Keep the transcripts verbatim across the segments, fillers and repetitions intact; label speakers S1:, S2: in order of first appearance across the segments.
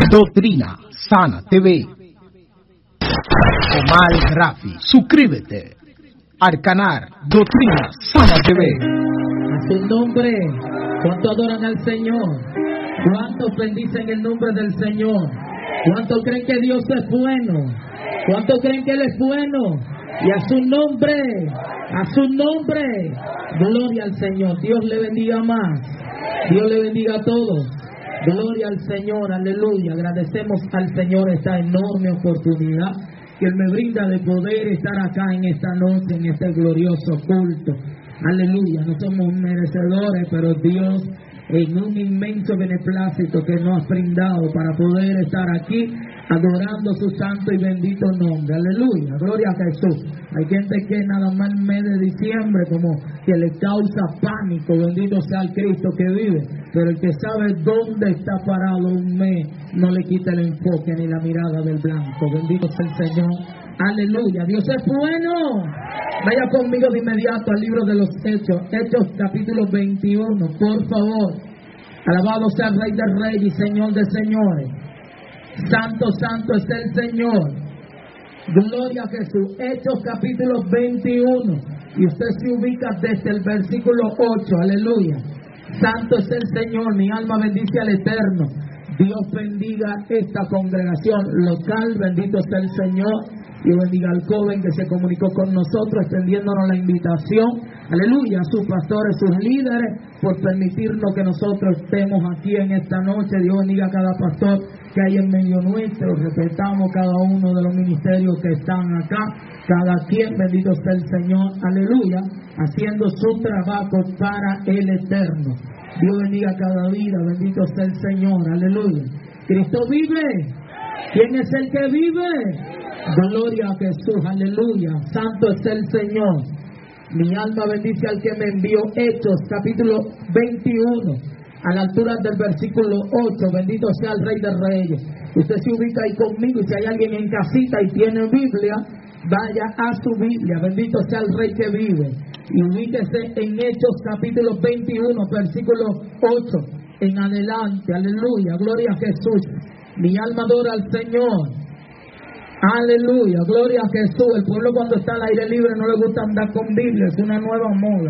S1: Doctrina Sana T V. Omar Rafi, suscríbete al canal Doctrina Sana T V.
S2: A su nombre, ¿cuánto adoran al Señor? ¿Cuántos bendicen el nombre del Señor? ¿Cuántos creen que Dios es bueno? ¿Cuántos creen que Él es bueno? Y a su nombre, a su nombre, gloria al Señor. Dios le bendiga más. Dios le bendiga a todos. Gloria al Señor, aleluya. Agradecemos al Señor esta enorme oportunidad que Él me brinda de poder estar acá en esta noche, en este glorioso culto. Aleluya, no somos merecedores, pero Dios, en un inmenso beneplácito que nos ha brindado para poder estar aquí adorando su santo y bendito nombre. Aleluya, gloria a Jesús. Hay gente que nada más el mes de diciembre como que le causa pánico, bendito sea el Cristo que vive, pero el que sabe dónde está parado un mes no le quita el enfoque ni la mirada del blanco. Bendito sea el Señor. Aleluya, Dios es bueno. Vaya conmigo de inmediato al libro de los Hechos, Hechos capítulo veintiuno, por favor. Alabado sea el Rey de Reyes y Señor de Señores. Santo, santo es el Señor. Gloria a Jesús. Hechos capítulo veintiuno. Y usted se ubica desde el versículo ocho. Aleluya. Santo es el Señor. Mi alma bendice al Eterno. Dios bendiga esta congregación local. Bendito sea el Señor. Y bendiga al joven que se comunicó con nosotros, extendiéndonos la invitación. Aleluya, a sus pastores, sus líderes, por permitirnos que nosotros estemos aquí en esta noche. Dios bendiga a cada pastor que hay en medio nuestro. Respetamos cada uno de los ministerios que están acá. Cada quien, bendito sea el Señor. Aleluya, haciendo su trabajo para el Eterno. Dios bendiga a cada vida. Bendito sea el Señor. Aleluya. Cristo vive. ¿Quién es el que vive? Gloria a Jesús, aleluya. Santo es el Señor. Mi alma bendice al que me envió. Hechos capítulo veintiuno, a la altura del versículo ocho. Bendito sea el Rey de Reyes. Usted se ubica ahí conmigo, y si hay alguien en casita y tiene Biblia, vaya a su Biblia. Bendito sea el Rey que vive. Y ubíquese en Hechos capítulo veintiuno, versículo ocho en adelante. Aleluya, gloria a Jesús. Mi alma adora al Señor. Aleluya, gloria a Jesús. El pueblo cuando está al aire libre no le gusta andar con Biblia, es una nueva moda.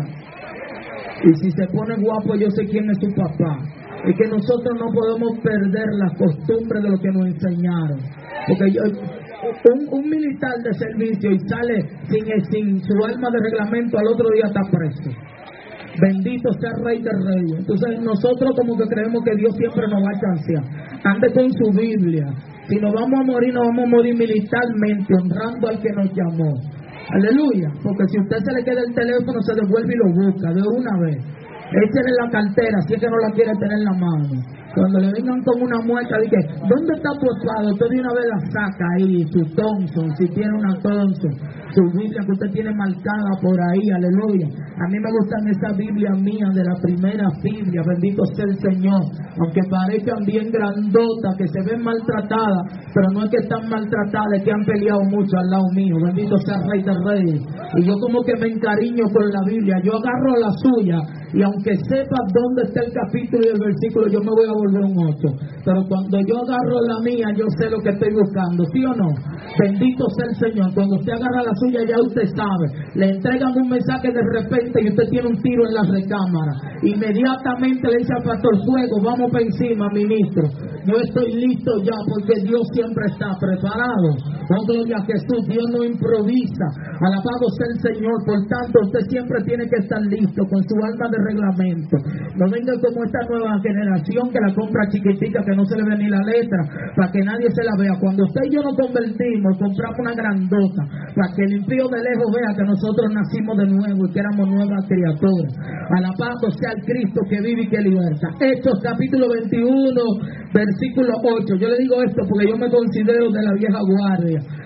S2: Y si se pone guapo, yo sé quién es su papá. Es que nosotros no podemos perder las costumbres de lo que nos enseñaron. Porque yo, un, un militar de servicio y sale sin, sin su alma de reglamento, al otro día está preso. Bendito sea el Rey de Reyes. Entonces nosotros como que creemos que Dios siempre nos va a chancear. Ande con su Biblia. Si nos vamos a morir, nos vamos a morir militarmente, honrando al que nos llamó. Aleluya. Porque si a usted se le queda el teléfono, se devuelve y lo busca de una vez. Échale la cartera, si es que no la quiere tener en la mano. Cuando le vengan con una muestra, dice, ¿dónde está tu espada? Usted de una vez la saca ahí, su Thompson, si tiene una Thompson, su Biblia que usted tiene marcada por ahí, aleluya. A mí me gustan esa Biblia mía, de la primera Biblia, bendito sea el Señor. Aunque parezcan bien grandotas, que se ven maltratadas, pero no es que están maltratadas, es que han peleado mucho al lado mío, bendito sea el Rey de Reyes. Y yo como que me encariño con la Biblia, yo agarro la suya, y aunque sepa dónde está el capítulo y el versículo, yo me voy a volver un ocho. Pero cuando yo agarro la mía, yo sé lo que estoy buscando, ¿sí o no? Bendito sea el Señor. Cuando usted agarra la suya, ya usted sabe. Le entregan un mensaje de repente y usted tiene un tiro en la recámara. Inmediatamente le dice al pastor, fuego, vamos para encima, ministro. Yo estoy listo ya, porque Dios siempre está preparado. Oh, gloria a Jesús. Dios no improvisa. Alabado sea el Señor. Por tanto, usted siempre tiene que estar listo con su alma de reglamento. No venga como esta nueva generación que la compra chiquitica, que no se le ve ni la letra, para que nadie se la vea. Cuando usted y yo nos convertimos, compramos una grandota, para que el impío de lejos vea que nosotros nacimos de nuevo y que éramos nuevas criaturas. Alabado sea el Cristo que vive y que liberta. Hechos capítulo veintiuno, versículo ocho. Yo le digo esto porque yo me considero de la vieja guardia.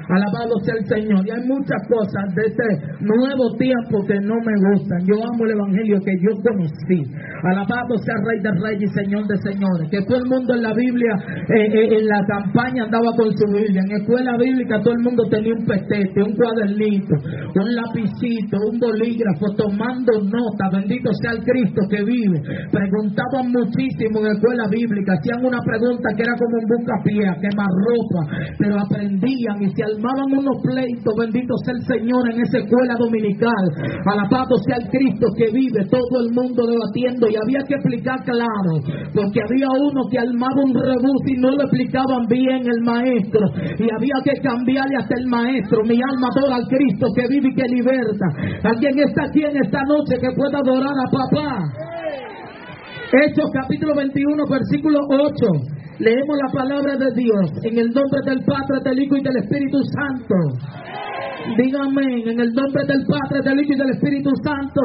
S2: Alabado sea el Señor. Y hay muchas cosas de este nuevo tiempo que no me gustan. Yo amo el evangelio que yo conocí. Alabado sea el Rey de Reyes y Señor de Señores. Que todo el mundo en la Biblia, eh, eh, en la campaña andaba con su Biblia. En escuela bíblica todo el mundo tenía un petete, un cuadernito, un lapicito, un bolígrafo, tomando nota. Bendito sea el Cristo que vive. Preguntaban muchísimo en escuela bíblica. Hacían una pregunta que era como un buscapié, quemarropa, pero aprendían y se armaban unos pleitos. Bendito sea el Señor en esa escuela dominical. Alabado sea el Cristo que vive. Todo el mundo debatiendo y había que explicar claro, porque había uno que armaba un rebus y no lo explicaban bien el maestro, y había que cambiarle hasta el maestro. Mi alma adora al Cristo que vive y que liberta. Alguien está aquí en esta noche que pueda adorar a papá. Hechos capítulo veintiuno versículo ocho. Leemos la palabra de Dios en el nombre del Padre, del Hijo y del Espíritu Santo. Dígame, en el nombre del Padre, del Hijo y del Espíritu Santo.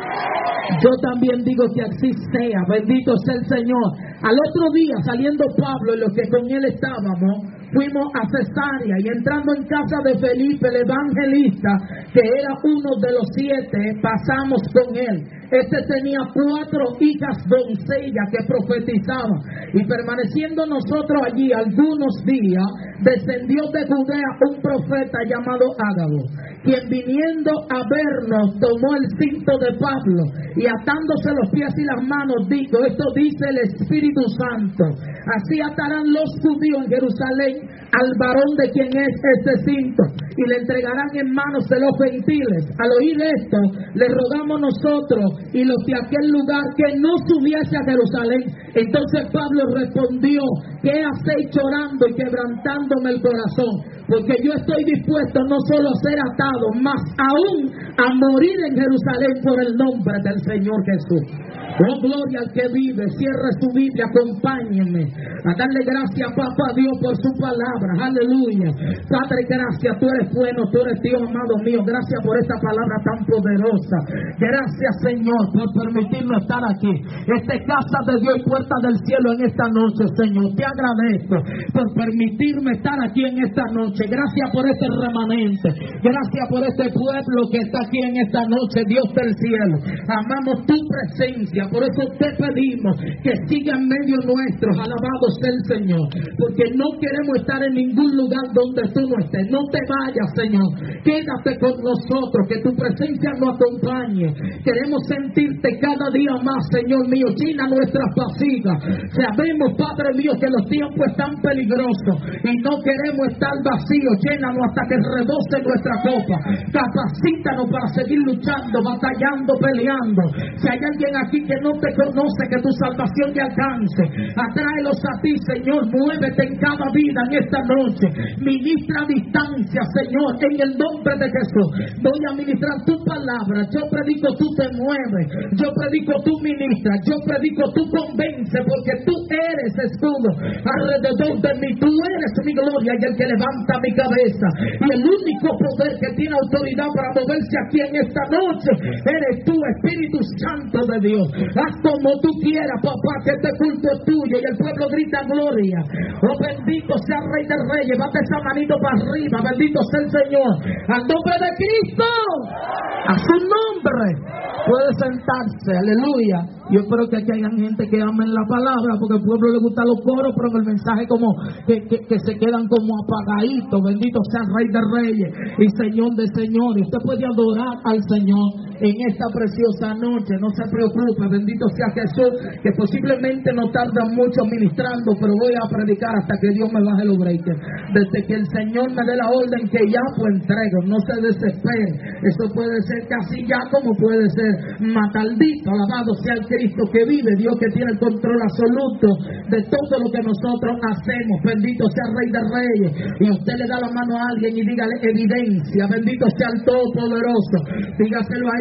S2: Yo también digo que así sea. Bendito sea el Señor. Al otro día, saliendo Pablo y los que con él estábamos, fuimos a Cesarea, y entrando en casa de Felipe el evangelista, que era uno de los siete, pasamos con él. Este tenía cuatro hijas doncellas que profetizaban, y permaneciendo nosotros allí algunos días, descendió de Judea un profeta llamado Ágabo, quien viniendo a vernos tomó el cinto de Pablo y atándose los pies y las manos dijo: esto dice el Espíritu Santo, así atarán los judíos en Jerusalén al varón de quien es este cinto, y le entregarán en manos de los gentiles. Al oír esto, le rogamos nosotros y los de aquel lugar que no subiese a Jerusalén. Entonces Pablo respondió: ¿qué hacéis llorando y quebrantándome el corazón? Porque yo estoy dispuesto no solo a ser atado, mas aún a morir en Jerusalén por el nombre del Señor Jesús. Oh, gloria al que vive. Cierre su Biblia, acompáñenme a darle gracias, papá Dios, por su palabra. Aleluya. Padre, gracias, tú eres bueno, tú eres Dios, amado mío. Gracias por esta palabra tan poderosa. Gracias, Señor, por permitirme estar aquí. Esta es casa de Dios y puerta del cielo en esta noche, Señor. Te agradezco por permitirme estar aquí en esta noche. Gracias por este remanente. Gracias por este pueblo que está aquí en esta noche, Dios del cielo. Amamos tu presencia. Por eso te pedimos que siga en medio nuestro. Alabado sea el Señor, porque no queremos estar en ningún lugar donde tú no estés. No te vayas, Señor. Quédate con nosotros, que tu presencia nos acompañe. Queremos sentirte cada día más, Señor mío. Llena nuestras vasijas. Sabemos, Padre mío, que los tiempos están peligrosos y no queremos estar vacíos. Llénanos hasta que rebose nuestra copa. Capacítanos para seguir luchando, batallando, peleando. Si hay alguien aquí que no te conoce, que tu salvación te alcance, atráelos a ti, Señor. Muévete en cada vida en esta noche. Ministra a distancia, Señor, en el nombre de Jesús. Voy a ministrar tu palabra. Yo predico, tú te mueves. Yo predico, tú ministras. Yo predico, tú convences, porque tú eres escudo alrededor de mí. Tú eres mi gloria y el que levanta mi cabeza. Y el único poder que tiene autoridad para moverse aquí en esta noche eres tú, Espíritu Santo de Dios. Haz como tú quieras, papá, que este culto es tuyo. Y el pueblo grita gloria. Oh, bendito sea el Rey de Reyes. Bate esa manito para arriba. Bendito sea el Señor. Al nombre de Cristo, a su nombre, puede sentarse. Aleluya. Yo espero que aquí haya gente que amen la palabra, porque al pueblo le gustan los coros, pero en el mensaje como que, que, que se quedan como apagaditos. Bendito sea el Rey de Reyes y Señor de Señores. Usted puede adorar al Señor en esta preciosa noche. No se preocupe. Bendito sea Jesús, que posiblemente no tarda mucho ministrando, pero voy a predicar hasta que Dios me baje los breakers. Desde que el Señor me dé la orden que ya pues entrego. No se desespere. Eso puede ser casi ya, como puede ser mataldito. Alabado sea el Cristo que vive, Dios que tiene el control absoluto de todo lo que nosotros hacemos. Bendito sea el Rey de Reyes. Y usted le da la mano a alguien y dígale evidencia. Bendito sea el Todopoderoso. Dígaselo ahí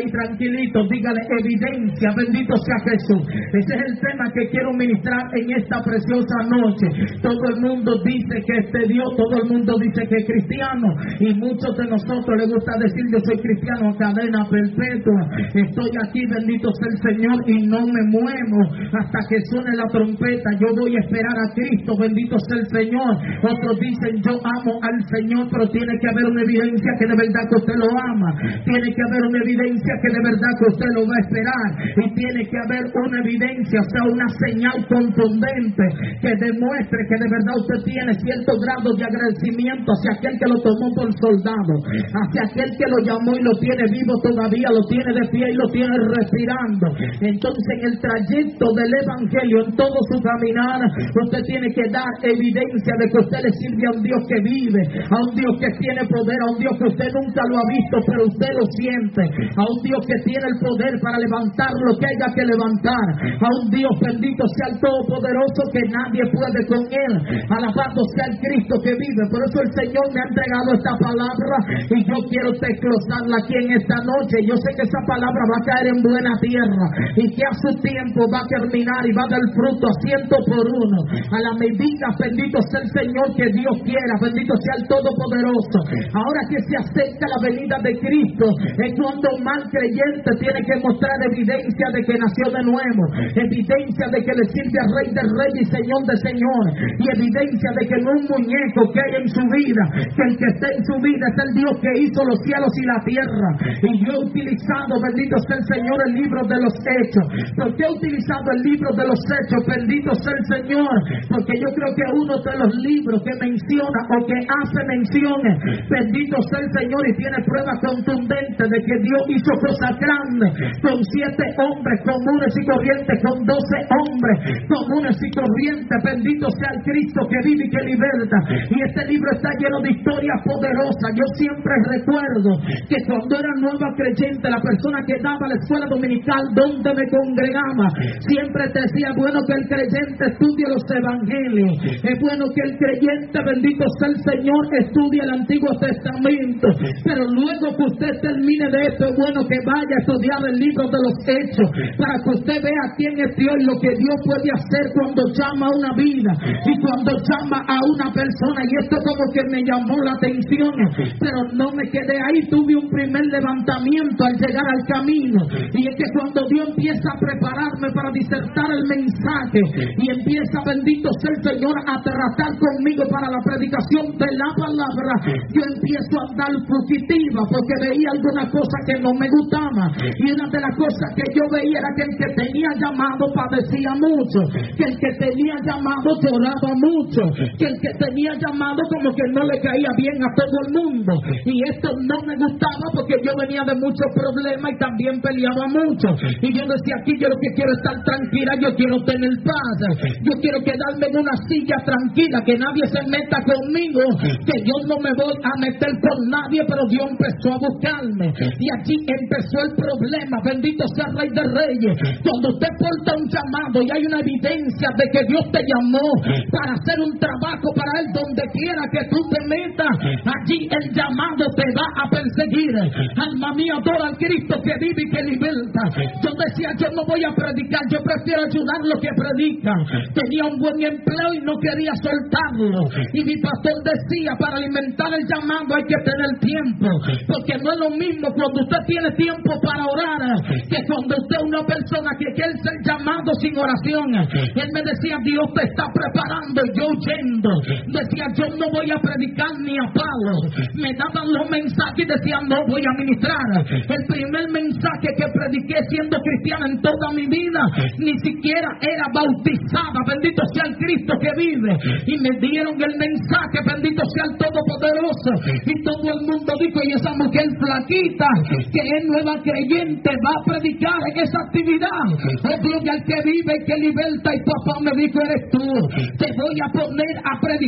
S2: ahí tranquilito, dígale evidencia, bendito sea Jesús. Ese es el tema que quiero ministrar en esta preciosa noche. Todo el mundo dice que es de Dios, todo el mundo dice que es cristiano, y muchos de nosotros les gusta decir yo soy cristiano a cadena perpetua. Estoy aquí, bendito sea el Señor, y no me muevo hasta que suene la trompeta. Yo voy a esperar a Cristo, bendito sea el Señor. Otros dicen yo amo al Señor, pero tiene que haber una evidencia que de verdad que usted lo ama, tiene que haber una evidencia que de verdad que usted lo va a esperar, y tiene que haber una evidencia, o sea, una señal contundente que demuestre que de verdad usted tiene cierto grado de agradecimiento hacia aquel que lo tomó por soldado, hacia aquel que lo llamó y lo tiene vivo todavía, lo tiene de pie y lo tiene respirando. Entonces, en el trayecto del Evangelio, en todo su caminar, usted tiene que dar evidencia de que usted le sirve a un Dios que vive, a un Dios que tiene poder, a un Dios que usted nunca lo ha visto, pero usted lo siente, a un Dios que tiene el poder para levantar lo que haya que levantar, a un Dios bendito sea el Todopoderoso que nadie puede con él. Alabado sea el Cristo que vive. Por eso el Señor me ha entregado esta palabra y yo quiero desglosarla aquí en esta noche. Yo sé que esa palabra va a caer en buena tierra y que a su tiempo va a terminar y va a dar fruto a ciento por uno, a la medida, bendito sea el Señor, que Dios quiera, bendito sea el Todopoderoso. Ahora que se acerca la venida de Cristo, es cuando un mal creyente tiene que mostrar evidencia de que nació de nuevo, evidencia de que le sirve al Rey de Reyes y Señor de Señores, y evidencia de que no un muñeco que hay en su vida, que el que está en su vida es el Dios que hizo los cielos y la tierra. Y yo he utilizado, bendito sea el Señor, el libro de los Hechos. ¿Por qué he utilizado el libro de los Hechos? Bendito sea el Señor, porque yo creo que uno de los libros que menciona o que hace menciones, bendito sea el Señor, y tiene pruebas contundentes de que Dios hizo cosas grandes con siete hombres comunes y corrientes, con doce hombres comunes y corrientes. Bendito sea el Cristo que vive y que liberta. Y este libro está lleno de historias poderosas. Yo siempre recuerdo que cuando era nueva creyente, la persona que daba la escuela dominical donde me congregaba siempre te decía, bueno, que el creyente estudie los evangelios, es bueno que el creyente, bendito sea el Señor, estudie el Antiguo Testamento, pero luego que usted termine de esto, es bueno que vaya a estudiar el libro de los Hechos, para que usted vea quién es Dios y lo que Dios puede hacer cuando llama a una vida y cuando llama a una persona. Y esto como que me llamó la atención, pero no me quedé ahí, tuve un primer levantamiento al llegar al camino, y es que cuando Dios empieza a prepararme para disertar el mensaje y empieza, bendito sea el Señor, a tratar conmigo para la predicación de la palabra, yo empiezo a andar fugitiva porque veía alguna cosa que no me gustaba, y una de las cosas que yo veía era que el que tenía llamado padecía mucho, que el que tenía llamado lloraba mucho, que el que tenía llamado como que no le caía bien a todo el mundo, y esto no me gustaba porque yo venía de muchos problemas y también peleaba mucho, y yo decía, aquí yo lo que quiero es estar tranquila, yo quiero tener paz, yo quiero quedarme en una silla tranquila, que nadie se meta conmigo, que yo no me voy a meter con nadie. Pero Dios empezó a buscarme y allí empezó el problema. Bendito sea el Rey de Reyes. Cuando usted porta un llamado y hay una evidencia de que Dios te llamó para hacer un trabajo para Él, donde quiera que tú te metas, allí el llamado te va a perseguir. Alma mía, adora al Cristo que vive y que liberta. Yo decía, yo no voy a predicar, yo prefiero ayudar a los que predican. Tenía un buen empleo y no quería soltarlo, y mi pastor decía, para alimentar el llamado hay que tener tiempo, porque no es lo mismo cuando usted tiene tiempo para orar que cuando usted es una persona que quiere ser llamado sin oración. Él me decía, Dios te está preparando, y yo huyendo decía, yo no voy a predicar ni a palo. Me daban los mensajes y decía, no voy a ministrar. El primer mensaje que prediqué siendo cristiana en toda mi vida, ni siquiera era bautizada, bendito sea el Cristo que vive, y me dieron el mensaje, bendito sea el Todopoderoso, y todo el mundo dijo, y esa mujer flaquita que es nueva creyente va a predicar en esa actividad. Oh, gloria al que vive y que liberta. Y papá me dijo, eres tú, te voy a poner a predicar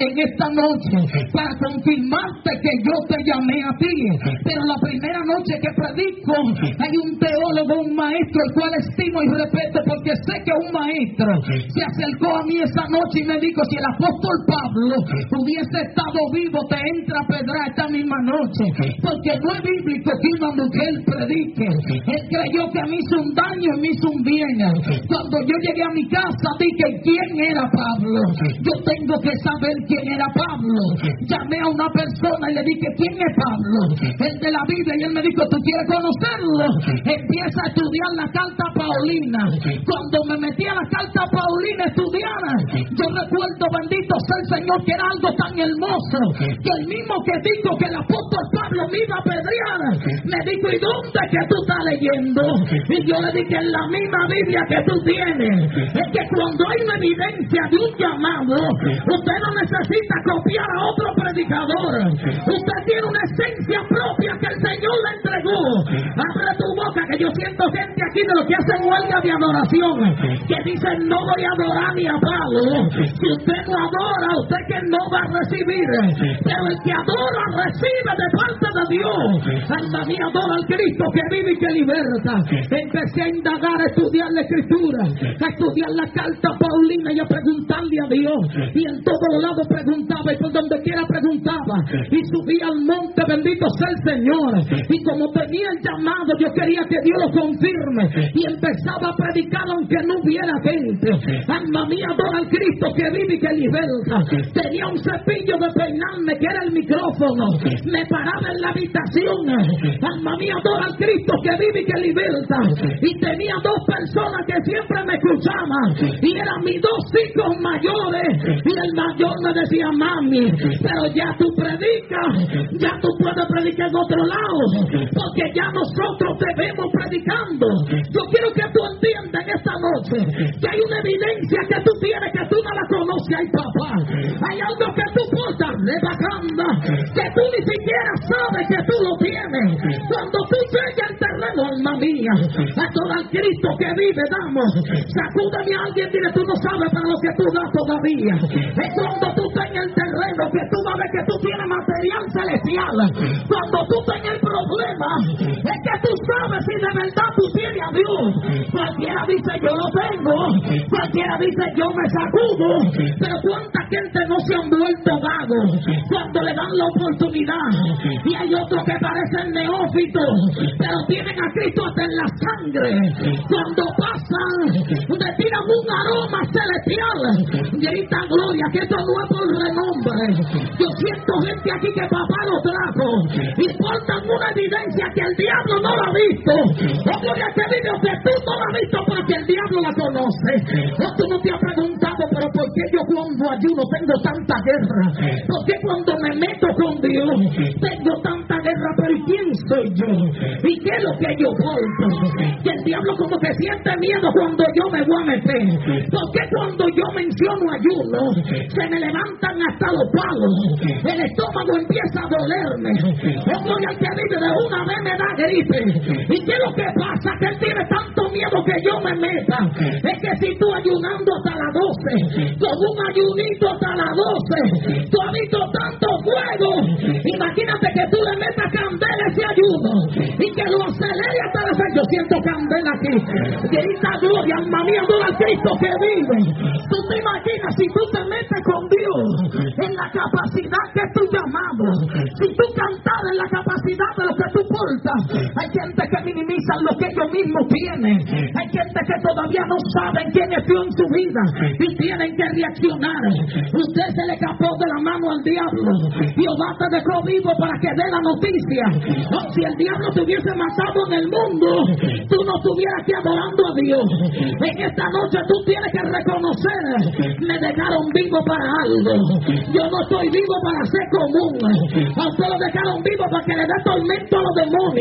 S2: en esta noche para confirmarte que yo te llamé a ti. Pero la primera noche que predico, hay un teólogo, un maestro, el cual estimo y respeto, porque sé que un maestro se acercó a mí esa noche y me dijo: si el apóstol Pablo hubiese estado vivo, te entra pedra esta misma noche, porque no es bíblico que una mujer predique. Él creyó que me hizo un daño y me hizo un bien. Cuando yo llegué a mi casa, dije: ¿quién era Pablo? Yo tengo que saber quién era Pablo. Llamé a una persona y le dije: ¿quién es Pablo? El de la Biblia. Y él me dijo: ¿tú quieres conocerlo? Empieza a estudiar la carta Paulina. Cuando me metí a la carta Paulina a estudiar, yo recuerdo, bendito sea el Señor, que era algo tan hermoso, que el mismo que dijo que el apóstol Pablo me iba a apedrear, me dijo: ¿y dónde que tú estás leyendo? Y yo le dije: en la misma Biblia que tú tienes. Es que cuando hay una evidencia de un llamado, usted no necesita copiar a otro predicador. Usted tiene una esencia propia que el Señor le entregó. Abre tu boca, que yo siento gente aquí de los que hacen huelga de adoración, que dicen: no voy a adorar ni a Pablo. Si usted no adora, usted que no va a recibir. Pero el que adora recibe de parte de Dios. Alma mía, adora al Cristo que vive y que liberta. Empecé a indagar, a estudiar la Escritura, a estudiar la carta Paulina y a preguntarle a Dios. Y en todos lados preguntaba, y por donde quiera preguntaba. Y subí al monte, bendito sea el Señor. Y como tenía el llamado, yo quería que Dios lo confirme. Y empezaba a predicar aunque no hubiera gente. Alma mía, adora al Cristo que vive y que liberta. Tenía un cepillo de peinarme que era el micrófono. Me paraba en la habitación. Alma mía, adora al Cristo que vive y que liberta. Y tenía dos personas que siempre me escuchaban. Y eran mis dos hijos mayores. Y el mayor me decía: mami, pero ya tú predicas. Ya tú puedes predicar en otro lado. Porque ya nosotros te vemos predicando. Yo quiero que tú entiendas en esta noche que hay una evidencia que tú tienes que tú no la conoces. Ay, papá, hay algo que tú portas rebajando, que tú ni siquiera sabes que tú lo tienes. Cuando tú llegas al terreno, alma mía, a todo el Cristo que vive damos. Sacúdame a alguien, dile: tú no sabes para lo que tú das todavía. Es cuando tú estás en el terreno que tú vas a ver que tú tienes material celestial. Cuando tú estás en el problema, es que tú sabes si de verdad tú tienes a Dios. Cualquiera dice: yo lo tengo. Cualquiera dice: yo me sacudo. Pero cuánta gente no se han vuelto vagos cuando le dan la oportunidad. Y hay otros que parecen neófitos, pero tienen a Cristo hasta en la sangre. Cuando pasan, le tiran un aroma celestial. Grita gloria, que esto no es por renombre. Yo siento gente aquí que papá lo trajo y portan una evidencia que el diablo no la ha visto. O gloria que vive, que tú no la has visto porque el diablo la conoce. O tú no te has preguntado: pero ¿por qué yo cuando ayuno tengo tanta guerra? ¿Por qué cuando me meto con Dios tengo tanta guerra? Pero ¿quién soy yo? ¿Y qué es lo que yo porto? Que el diablo como que siente miedo cuando yo me voy a meter. ¿Por qué cuando yo menciono ayuno se me levantan hasta los palos? El estómago empieza a dolerme. Oh, gloria al que vive, de una vez me da gripe. ¿Y qué es lo que pasa? Que él tiene tanto miedo que yo me meta. Es que si tú ayunando hasta las doce, con un ayunito hasta las doce, tú has visto tanto fuego. Imagínate que tú le metas candela a ese ayuno y que lo acelere hasta las seis. Yo siento candela aquí. Grita gloria, alma mía, adora al Cristo que vive. Tú te imaginas si tú te metes con Dios en la capacidad que es tu llamado, si tú cantas en la capacidad de lo que tú portas. Hay gente que minimiza lo que ellos mismos tienen. Hay gente que todavía no saben quién es Dios en su vida y tienen que reaccionar. Usted se le escapó de la mano al diablo. Jehová te dejó vivo para que dé la noticia. No, si el diablo te hubiese matado en el mundo, tú no estuvieras aquí adorando a Dios. En esta noche tú tienes que reconocer: me dejaron vivo para algo. Yo no estoy vivo para ser común. A usted lo dejaron vivo para que le dé tormento a los demonios.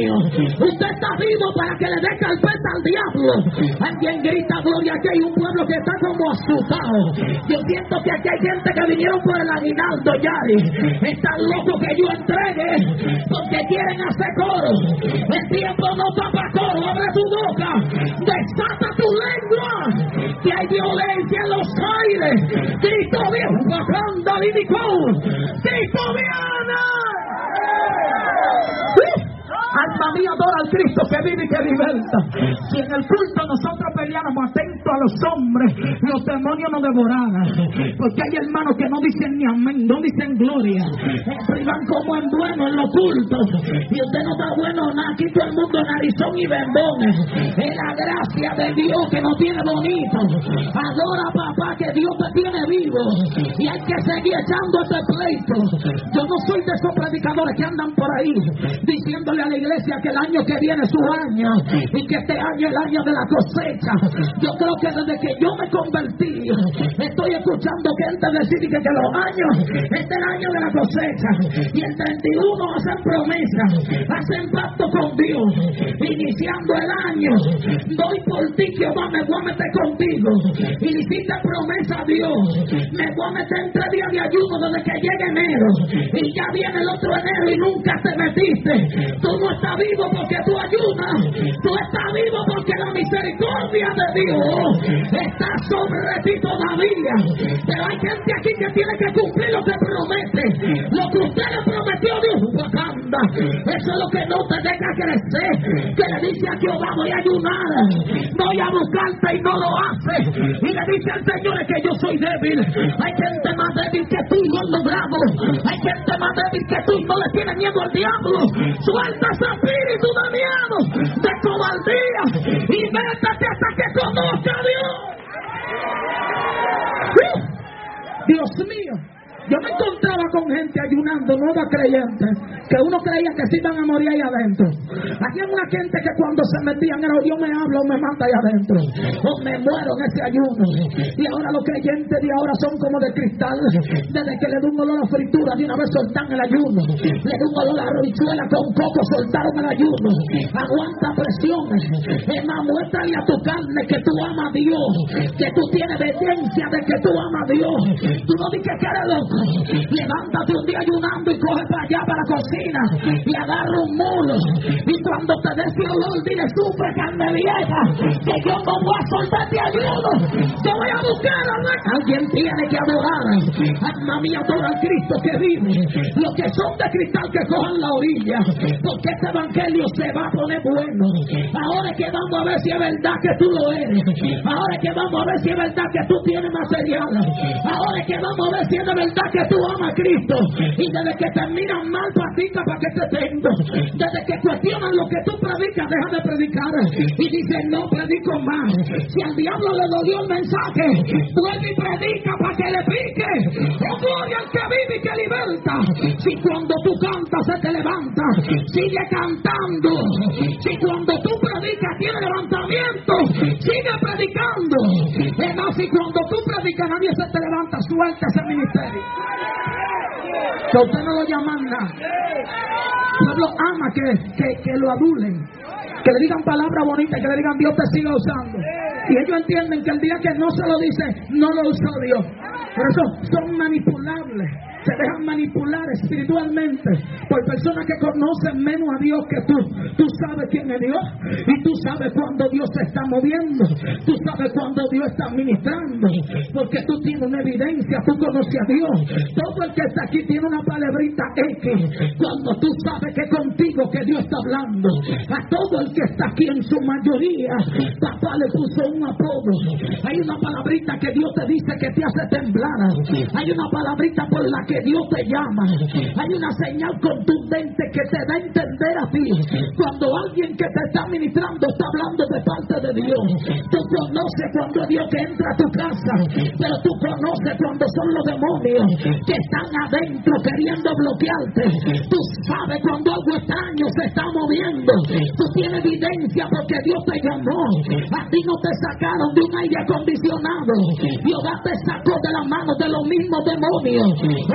S2: demonios. Usted está vivo para que le dé carpeta al diablo. Alguien grita gloria. Aquí hay un pueblo que está como asustado. Yo siento que aquí hay gente que vinieron por el aguinaldo, Yari. Están locos que yo entregue porque quieren hacer coro. El tiempo no tapa coro. Abre tu boca, desata tu lengua, que hay violencia en los aires. Cristo viene, bajando a Cristo viene. Alma mía, adora al Cristo que vive y que liberta. Si en el culto nosotros peleáramos atentos a los hombres, los demonios nos devoraran. Porque hay hermanos que no dicen ni amén, no dicen gloria. Van como en bueno en los cultos. Y usted no está bueno nada. Aquí todo el mundo narizón y bendones. Es la gracia de Dios que nos tiene bonito. Adora, papá, que Dios te tiene vivo. Y hay que seguir echando este pleito. Yo no soy de esos predicadores que andan por ahí diciéndole a la iglesia que el año que viene es su año y que este año es el año de la cosecha. Yo creo que desde que yo me convertí estoy escuchando gente decir que, que los años este es el año de la cosecha y el treinta y uno hacen promesas, hacen pacto con Dios, iniciando el año. Doy por ti, Jehová, me voy a meter contigo y le hiciste promesa a Dios, me voy a meter en tres días de ayuno desde que llegue enero y ya viene el otro enero y nunca te metiste. Tú no estás vivo porque tú ayunas, tú estás vivo porque la misericordia de Dios está sobre ti todavía. Pero hay gente aquí que tiene que cumplir lo que promete, lo que usted le prometió a Dios. Wakanda, eso es lo que no te deja crecer, que le dice a Jehová, voy a ayunar, voy a buscarte y no lo hace, y le dice al Señor que yo soy débil. Hay gente más débil que tú y no lo bravo, hay gente más débil que tú y no le tiene miedo al diablo. Suelta ese espíritu de miedo, de cobardía y métate hasta que conozca a Dios. Dios mío, yo me encontraba con gente ayunando, nueva creyentes, que uno creía que sí iban a morir ahí adentro. Aquí hay una gente que cuando se metían era Dios me habla o me mata ahí adentro, o me muero en ese ayuno. Y ahora los creyentes de ahora son como de cristal. Desde que le da un olor a fritura, de una vez soltan el ayuno. Le da un olor a habichuela con coco, soltaron el ayuno. Aguanta presiones. Es más, muéstrale a tu carne que tú amas a Dios, que tú tienes evidencia de que tú amas a Dios. Tú no dices que eres loco. Levántate un día ayunando y coge para allá, para la cocina, y agarra un mulo. Y cuando te des el olor, dile, sufre carne vieja, que yo no voy a soltarte ayuno. Yo voy a buscar a la... Alguien tiene que adorar. Alma mía, adora al Cristo que vive. Los que son de cristal que cojan la orilla, porque este evangelio se va a poner bueno. Ahora es que vamos a ver si es verdad que tú lo eres. Ahora es que vamos a ver si es verdad que tú tienes material. Ahora es que vamos a ver si es de verdad que tú amas a Cristo. Y desde que terminan mal, practica para que te tengo. Desde que cuestionan lo que tú predicas, deja de predicar y dice, no predico más. Si al diablo le dolió el mensaje, vuelve y predica para que le pique. Oh, gloria al que vive y que liberta. Si cuando tú cantas se te levanta, sigue cantando. Si cuando tú predicas tiene levantamiento, sigue predicando. Es más, si cuando tú predicas nadie se te levanta, suelta ese ministerio. Que usted no lo llaman nada. El pueblo ama que, que, que lo adulen, que le digan palabras bonitas, que le digan Dios te siga usando. Y ellos entienden que el día que no se lo dice, no lo usó Dios. Por eso son manipulables. Se dejan manipular espiritualmente por personas que conocen menos a Dios que tú. Tú sabes quién es Dios y tú sabes cuando Dios se está moviendo. Tú sabes cuando Dios está ministrando, porque tú tienes una evidencia, tú conoces a Dios. Todo el que está aquí tiene una palabrita X. Cuando tú sabes que contigo que Dios está hablando. A todo el que está aquí en su mayoría, papá le puso un apodo. Hay una palabrita que Dios te dice que te hace temblar. Hay una palabrita por la que Dios te llama. Hay una señal contundente que te da a entender a ti cuando alguien que te está ministrando está hablando de parte de Dios. Tú conoces cuando es Dios que entra a tu casa, pero tú conoces cuando son los demonios que están adentro queriendo bloquearte. Tú sabes cuando algo extraño se está moviendo. Tú tienes evidencia porque Dios te llamó. A ti no te sacaron de un aire acondicionado. Jehová te sacó de las manos de los mismos demonios.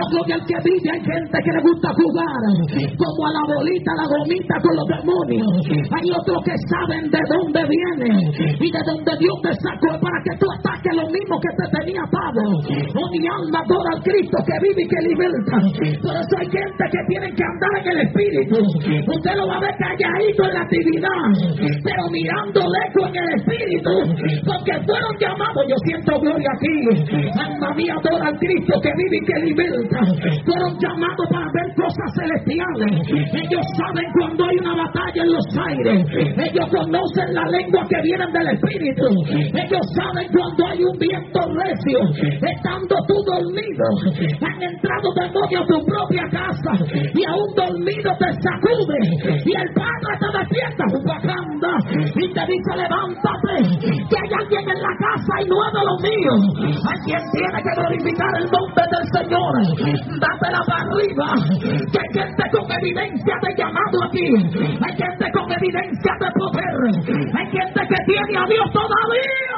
S2: Oh, gloria al que vive. Hay gente que le gusta jugar como a la bolita, a la gomita con los demonios. Hay otros que saben de dónde viene y de dónde Dios te sacó para que tú ataques lo mismo que te tenía atado. Oh, mi alma adora al Cristo que vive y que liberta. Por eso hay gente que tiene que andar en el Espíritu. Usted lo va a ver calladito en la actividad, pero mirando lejos en el Espíritu, porque fueron llamados. Yo siento gloria aquí. Alma mía adora al Cristo que vive y que liberta. Fueron llamados para ver cosas celestiales. Ellos saben cuando hay una batalla en los aires. Ellos conocen la lengua que vienen del Espíritu. Ellos saben cuando hay un viento recio. Estando tú dormido, han entrado demonios a tu propia casa y aún dormido te sacude y el Padre te despierta bajanda y te dice: levántate, que hay alguien en la casa y no es de lo mío. Hay quien tiene que glorificar el nombre del Señor. Dátela para arriba, que hay gente con evidencia de llamado aquí. Hay gente con evidencia de poder. Hay gente que tiene a Dios todavía.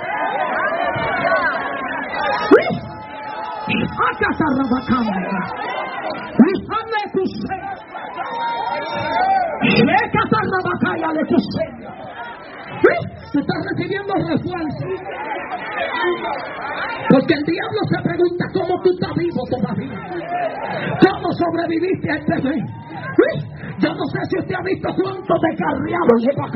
S2: Acá está Rabacanda. Déjame tu ser. Deja esta Rabacaya de tu ser. Tú estás recibiendo refuerzo. Porque el diablo se pregunta: ¿cómo tú estás vivo todavía? ¿Cómo sobreviviste a este mes? Yo no sé si usted ha visto cuántos descarriados lleva a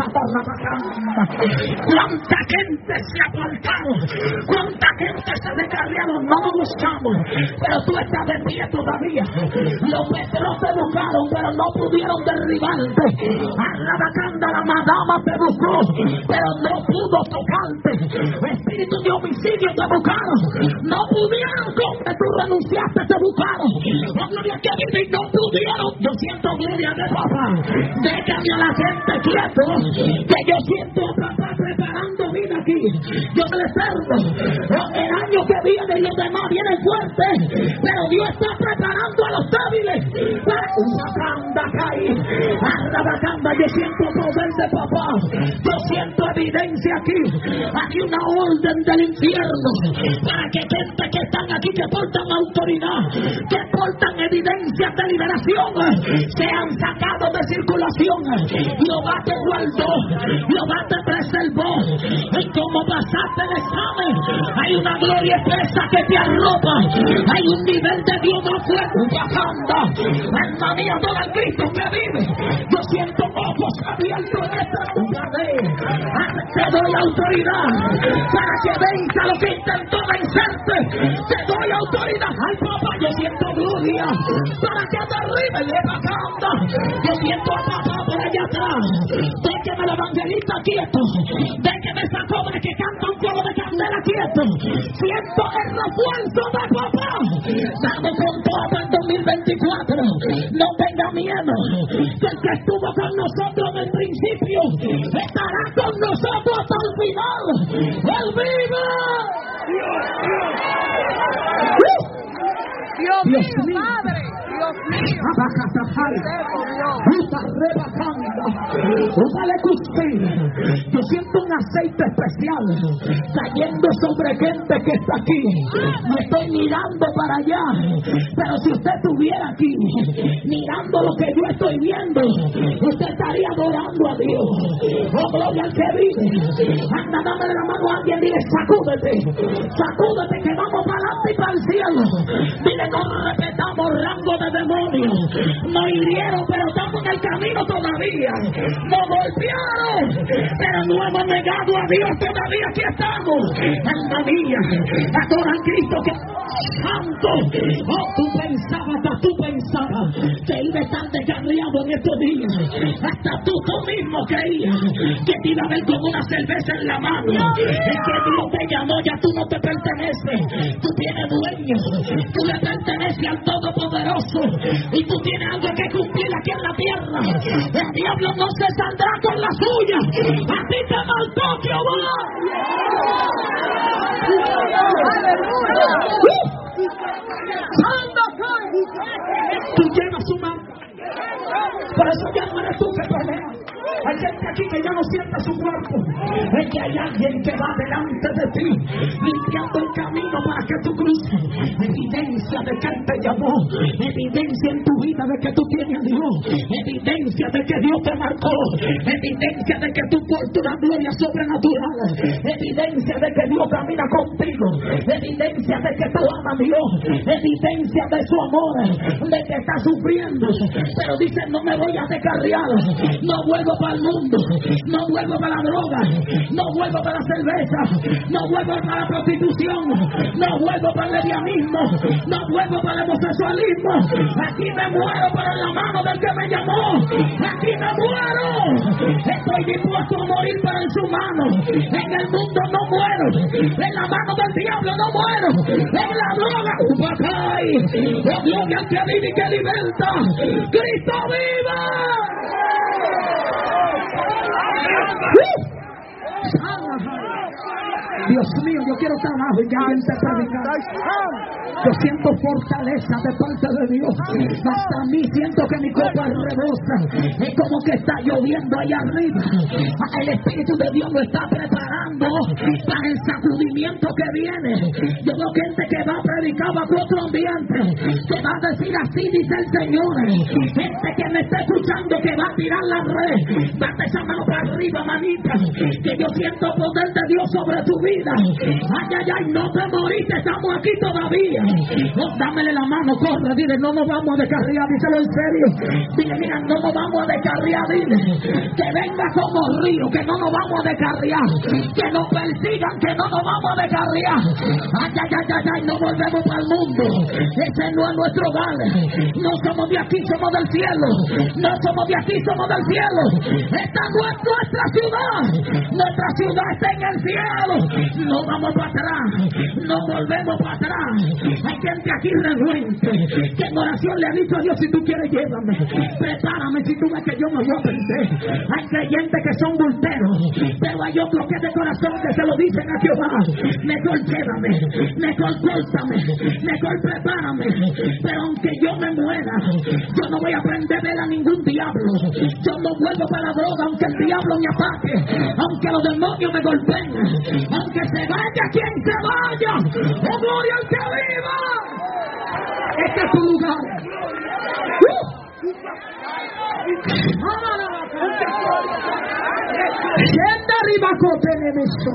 S2: cuánta gente se apartaron, cuánta gente se descarriaron. No nos buscamos, pero tú estás de pie todavía. Los petros te buscaron, pero no pudieron derribarte. A la bacanda, la madama te buscó, pero no pudo tocarte. Espíritu de homicidio te buscaron, no pudieron. Donde tú renunciaste te buscaron. La gloria que vive y no pudieron. Yo siento gloria de papá. Déjame a la gente quieto, que yo siento a papá preparando vida aquí. Yo le servo. El año que viene y los demás vienen fuertes, pero Dios está preparando a los débiles para una banda caer. A la bacanda, yo siento poder de papá. Yo siento evidencia aquí. Aquí una orden del infierno para que gente que están aquí, que portan autoridad, que portan evidencias de liberación, sean sacados de circulación. Jehová te guardó, Jehová te preservó. Y como pasaste el examen, hay una gloria espesa que te arropa. Hay un nivel de Dios más fuerte bajando. Alma mía, adora al Cristo que vive. Yo siento ojos abiertos en esta lugar. Te doy autoridad para que venza lo que intentó vencerte. Te doy autoridad. Ay, papá, yo siento gloria para que derribe y bajando. Yo siento a papá por allá atrás. Déjeme el evangelista quieto. Déjeme esa joven que canta un coro de candela quieto. Siento el refuerzo de papá. Dame con todo el dos mil veinticuatro. No tenga miedo. Que el que estuvo con nosotros en el principio estará con nosotros hasta el final. ¡Él vive!
S3: Dios,
S2: Dios
S3: mío,
S2: mío.
S3: Padre, Dios mío.
S2: Yo siento un aceite especial cayendo sobre gente que está aquí. No estoy mirando para allá, pero si usted estuviera aquí mirando lo que yo estoy viendo, usted estaría adorando a Dios. Oh, gloria al que vive. Anda, dame la mano a alguien, dile: sacúdete, sacúdete, que vamos para adelante y para el cielo. Dile: no respetamos rango de demonios. Nos hirieron, pero estamos en el camino todavía. Nos golpearon, pero no hemos negado a Dios todavía. Aquí estamos. Alma mía, adora a Cristo que santo. Oh, tú pensabas, hasta tú pensabas que iba a estar descarriado en estos días. Hasta tú, tú mismo creías que te iba a ver con una cerveza en la mano. Es que Dios te llamó, ya tú no te perteneces. Tú tienes dueño. Tú le perteneces al Todopoderoso. Y tú tienes algo que cumplir aquí en la tierra. El diablo no se saldrá con la suya. A ti te marcó Jehová. Tú llevas su mano. Por eso ya no eres tú que peleas.
S1: Hay gente aquí que ya no siente su cuerpo. Es que hay alguien que va delante de ti, limpiando el camino para que tú cruces. Evidencia de que Él te llamó. Evidencia en tu vida de que tú tienes a Dios. Evidencia de que Dios te marcó. Evidencia de que tú portas una gloria sobrenatural. Evidencia de que Dios camina contigo. Evidencia de que tú amas a Dios. Evidencia de su amor, de que estás sufriendo. Pero dice, no me voy a descarriar. No vuelvo para el mundo. No vuelvo para la droga. No vuelvo para la cerveza. No vuelvo para la prostitución. No vuelvo para el lesbianismo. No vuelvo para el homosexualismo. Aquí me muero para la mano del que me llamó. Aquí me muero. Estoy dispuesto a morir para en su mano. En el mundo no muero. En la mano del diablo no muero. En la droga, upacay. Oh, gloria al que vive y que liberta. ¡Cristo viva! Dios mío, yo quiero estar abajo y que alguien te predica. Yo siento fortaleza de parte de Dios. Hasta a mí siento que mi copa rebosa. Es como que está lloviendo allá arriba. El Espíritu de Dios lo está preparando para el sacudimiento que viene. Yo veo gente que va a predicar bajo otro ambiente, que va a decir así dice el Señor. Gente que me está escuchando que va a tirar la red. Date esa mano para arriba, manita, que yo siento poder de Dios sobre tu vida. Ay, ay, ay, no te moriste, estamos aquí todavía. No, dámele la mano, corre, dile, no nos vamos a descarriar, díselo en serio. Dile, mira, no nos vamos a descarriar, dile, que venga como río, que no nos vamos a descarriar, que nos persigan, que no nos vamos a descarriar. Ay, ay, ay, ay, ay, no volvemos para el mundo. Ese no es nuestro hogar. No somos de aquí, somos del cielo. No somos de aquí, somos del cielo. Esta no es nuestra ciudad. Nuestra ciudad está en el cielo. No vamos para atrás, no volvemos para atrás. Hay gente aquí renuente que en oración le ha dicho a Dios, si tú quieres llévame, prepárame si tú ves que yo me voy a perder. Hay creyentes que son bulteros, pero hay otros que de corazón que se lo dicen a Jehová, mejor llévame, mejor córtame, mejor prepárame. Pero aunque yo me muera, yo no voy a prender vela a ningún diablo. Yo no vuelvo para la droga aunque el diablo me ataque, aunque los demonios me golpeen, aunque se vaya quien se vaya. ¡Oh, gloria al que viva! Este es tu lugar. ¡Uh! Siente arriba con esto.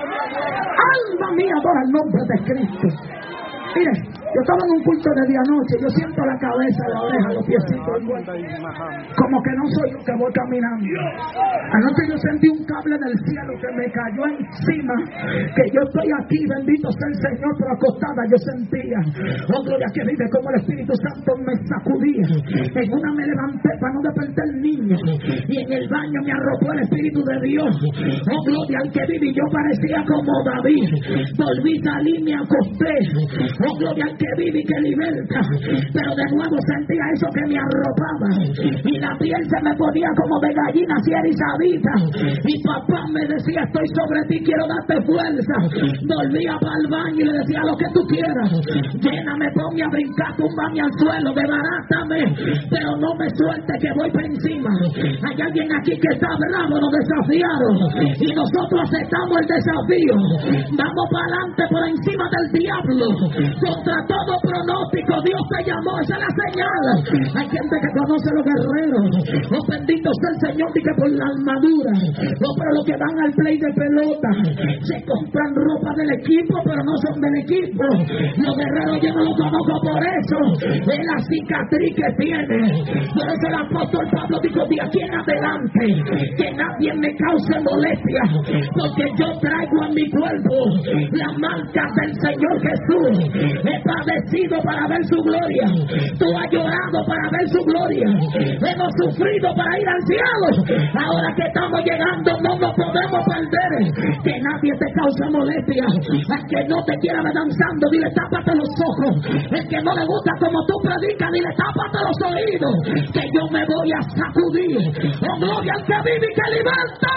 S1: Alma mía, adora el nombre de Cristo. Mire, yo estaba en un culto de día noche, yo siento la cabeza, la oreja, los piecitos, como que no soy yo que voy caminando. Anoche yo sentí un cable del cielo que me cayó encima, que yo estoy aquí, bendito sea el Señor, pero acostada yo sentía, oh gloria que vive, como el Espíritu Santo me sacudía. En una me levanté para no despertar el niño, y en el baño me arropó el Espíritu de Dios. Oh gloria al que vive, y yo parecía como David. Volví, salí, me acosté. Oh gloria al que vive y que liberta. Pero de nuevo sentía eso que me arropaba, y la piel se me ponía como de gallina así erizadita. Y papá me decía, estoy sobre ti, quiero darte fuerza. Volvía para el baño y le decía, lo que tú quieras, lléname, ponme a brincar, tumbame al suelo, desbarátame, pero no me suelte que voy por encima. Hay alguien aquí que está bravo, nos desafiaron y nosotros aceptamos el desafío. Vamos para adelante por encima del diablo. Contra todo pronóstico, Dios te llamó, esa es la señal. Hay gente que conoce a los guerreros. Oh, bendito sea el Señor, y que por la armadura. Oh, pero los que van al play de pelota se compran ropa del equipo, pero no son del equipo. Los guerreros yo no los conozco por eso. Es la cicatriz que tiene. Por eso el apóstol Pablo dijo, de aquí en adelante, que nadie me cause molestia, porque yo traigo en mi cuerpo las marcas del Señor Jesús. He padecido para ver su gloria. Tú has llorado para ver su gloria. Hemos sufrido para ir al cielo. Ahora que estamos llegando no nos podemos perder. Que nadie te cause molestia. El que no te quiera ver danzando, dile tápate los ojos. El que no le gusta como tú predicas, dile tápate los oídos, que yo me voy a sacudir. Oh, gloria al que vive y que liberta.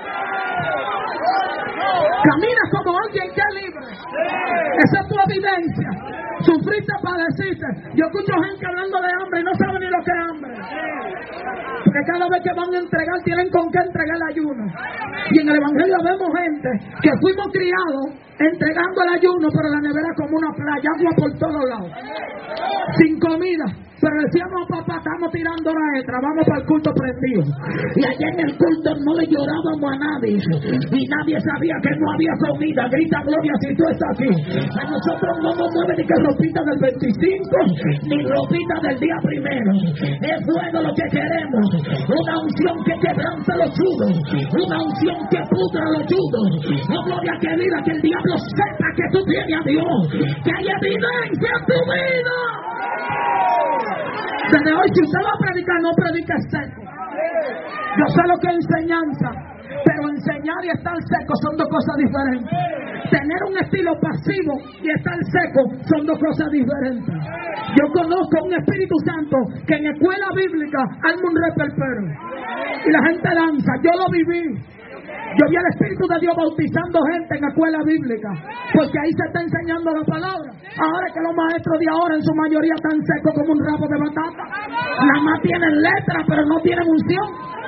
S1: Camina como alguien que es libre. Esa es tu evidencia. Sufriste, padeciste. Yo escucho gente hablando de hambre y no saben ni lo que es hambre. que cada vez que van a entregar tienen con qué entregar el ayuno. Y en el Evangelio vemos gente que fuimos criados entregando el ayuno, pero la nevera como una playa, agua por todos lados, sin comida. Pero decíamos, papá, estamos tirando la extra, vamos para el culto prendido. Y allá en el culto no le llorábamos a nadie. Y nadie sabía que no había comida. Grita gloria si tú estás aquí. A nosotros no nos mueve ni que ropita del veinticinco, ni ropita del día primero. Es bueno lo que queremos. Una unción que quebrante los chudos. Una unción que pudra los chudos. No gloria que viva, que el diablo sepa que tú tienes a Dios. Que hay evidencia en tu vida. Desde hoy, si usted va a predicar, no predique seco. Yo sé lo que es enseñanza, pero enseñar y estar seco son dos cosas diferentes. Tener un estilo pasivo y estar seco son dos cosas diferentes. Yo conozco un Espíritu Santo que en escuela bíblica arma un reperpero y la gente danza. Yo lo viví. Yo vi al Espíritu de Dios bautizando gente en la escuela bíblica, porque ahí se está enseñando la palabra. Ahora que los maestros de ahora en su mayoría están secos como un rabo de batata. Nada más tienen letra, pero no tienen unción.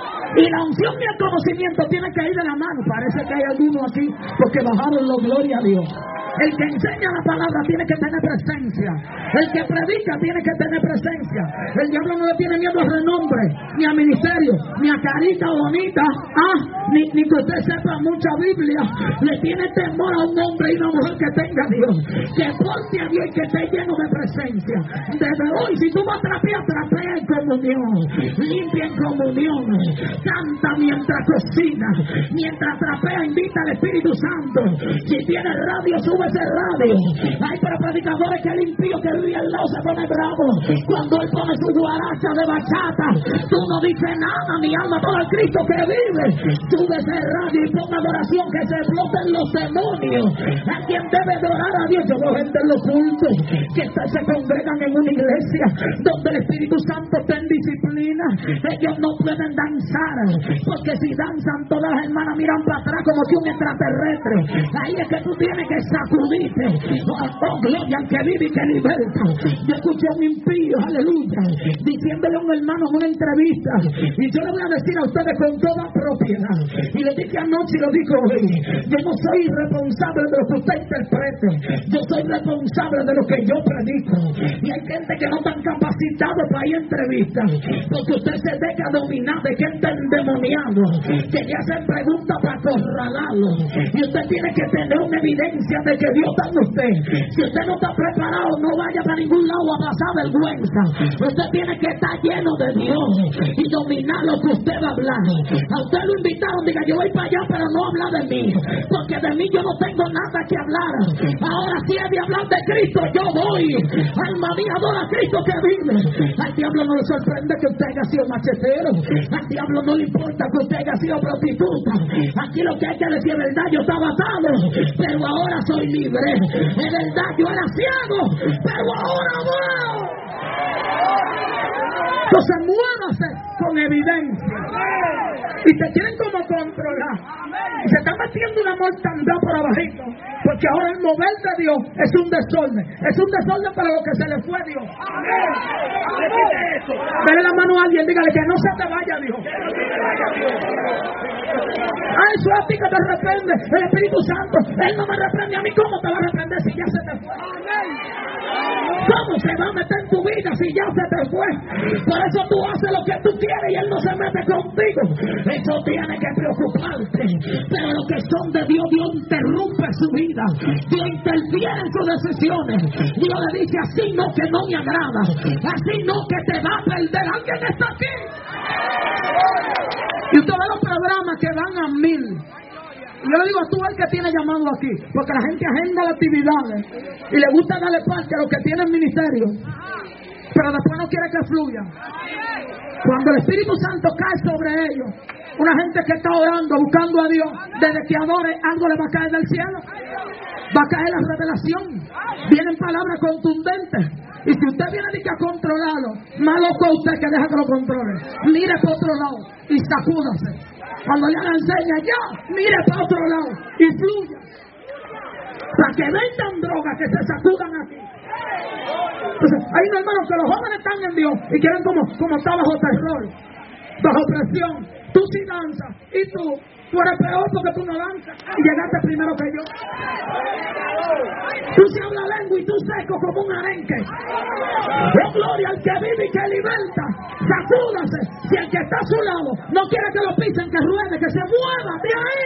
S1: Y la unción y el conocimiento tienen que ir de la mano. Parece que hay algunos aquí porque bajaron la gloria a Dios. El que enseña la palabra tiene que tener presencia. El que predica tiene que tener presencia. El diablo no le tiene miedo a renombre, ni a ministerio, ni a carita bonita, ah, ni, ni que usted sepa mucha Biblia. Le tiene temor a un hombre y una mujer que tenga Dios, que porte a Dios y que esté lleno de presencia. Desde hoy, si tú vas a trapear, trapea en comunión, limpia en comunión, canta mientras cocina, mientras trapea, invita al Espíritu Santo. Si tienes radio, sube ese radio. Hay para predicadores que el impío que vive al lado se pone bravo cuando él pone su guaracha de bachata. Tú no dices nada, mi alma, todo el Cristo que vive. Sube ese radio y ponga adoración, que se exploten los demonios. A quien debe adorar a Dios. Yo veo gente en los cultos que se congregan en una iglesia donde el Espíritu Santo está en disciplina. Ellos no pueden danzar, porque si danzan todas las hermanas miran para atrás como si un extraterrestre. Ahí es que tú tienes que sacudirte. Oh, oh, gloria al que vive y que liberta. Yo escuché a un impío, aleluya, diciéndole a un hermano en una entrevista, y yo le voy a decir a ustedes con toda propiedad, y le dije anoche y lo digo hoy, yo no soy responsable de lo que usted interprete, yo soy responsable de lo que yo predico. Y hay gente que no están capacitados para ir a entrevistas, porque usted se deja dominar de gente endemoniado, que le hacen preguntas para acorralarlo, y usted tiene que tener una evidencia de que Dios está en usted. Si usted no está preparado, no vaya para ningún lado a pasar vergüenza. Usted tiene que estar lleno de Dios y dominar lo que usted va a hablar. A usted lo invitaron, diga, yo voy para allá, pero no habla de mí, porque de mí yo no tengo nada que hablar. Ahora sí he de hablar de Cristo, yo voy. Alma mía, adora a Cristo que vive. Al diablo no le sorprende que usted haya sido machetero. Al diablo no le importa que usted haya sido prostituta. Aquí lo que hay que decir es verdad, yo estaba atado, pero ahora soy libre. Es verdad, yo era ciego, pero ahora veo. Entonces muévase con evidencia. Y te quieren como controlar. Y se está metiendo una mortandad por abajito, porque ahora el mover de Dios es un desorden. Es un desorden para lo que se le fue a Dios. Dale la mano a alguien, dígale que no se te vaya Dios. Ah, eso es a ti que te reprende el Espíritu Santo. Él no me reprende a mí. ¿Cómo te va a reprender si ya se te fue? ¿Cómo se va a meter en tu vida si ya se te fue? Por eso tú haces lo que tú quieres y Él no se mete contigo. Eso tiene que preocuparte. Pero los que son de Dios, Dios interrumpe su vida. Dios interfiere en sus decisiones. Dios le dice, así no, que no me agrada. Así no, que te va a perder. ¿Alguien está aquí? Y usted ve los programas que van a mil. Yo le digo, tú el que tiene llamado aquí, porque la gente agenda las actividades y le gusta darle parte a los que tienen ministerio, pero después no quiere que fluya. Cuando el Espíritu Santo cae sobre ellos, una gente que está orando, buscando a Dios, desde que adore, algo le va a caer del cielo. Va a caer la revelación. Vienen palabras contundentes. Y si usted viene a, a controlarlo, malo con usted que deja que lo controle. Mire para otro lado y sacúdase. Cuando ya le enseña, ya, mire para otro lado y fluya. Para que vendan drogas, que se sacudan aquí. Entonces, hay unos hermanos que los jóvenes están en Dios y quieren como, como está bajo terror. bajo presión. Tú sí danzas y tú, tú eres peor porque tú no danzas y llegaste primero que yo. Tú se habla lengua y tú seco como un arenque. Oh, gloria al que vive y que liberta. Sacúdase. Si el que está a su lado no quiere que lo pisen, que ruede, que se mueva de ahí.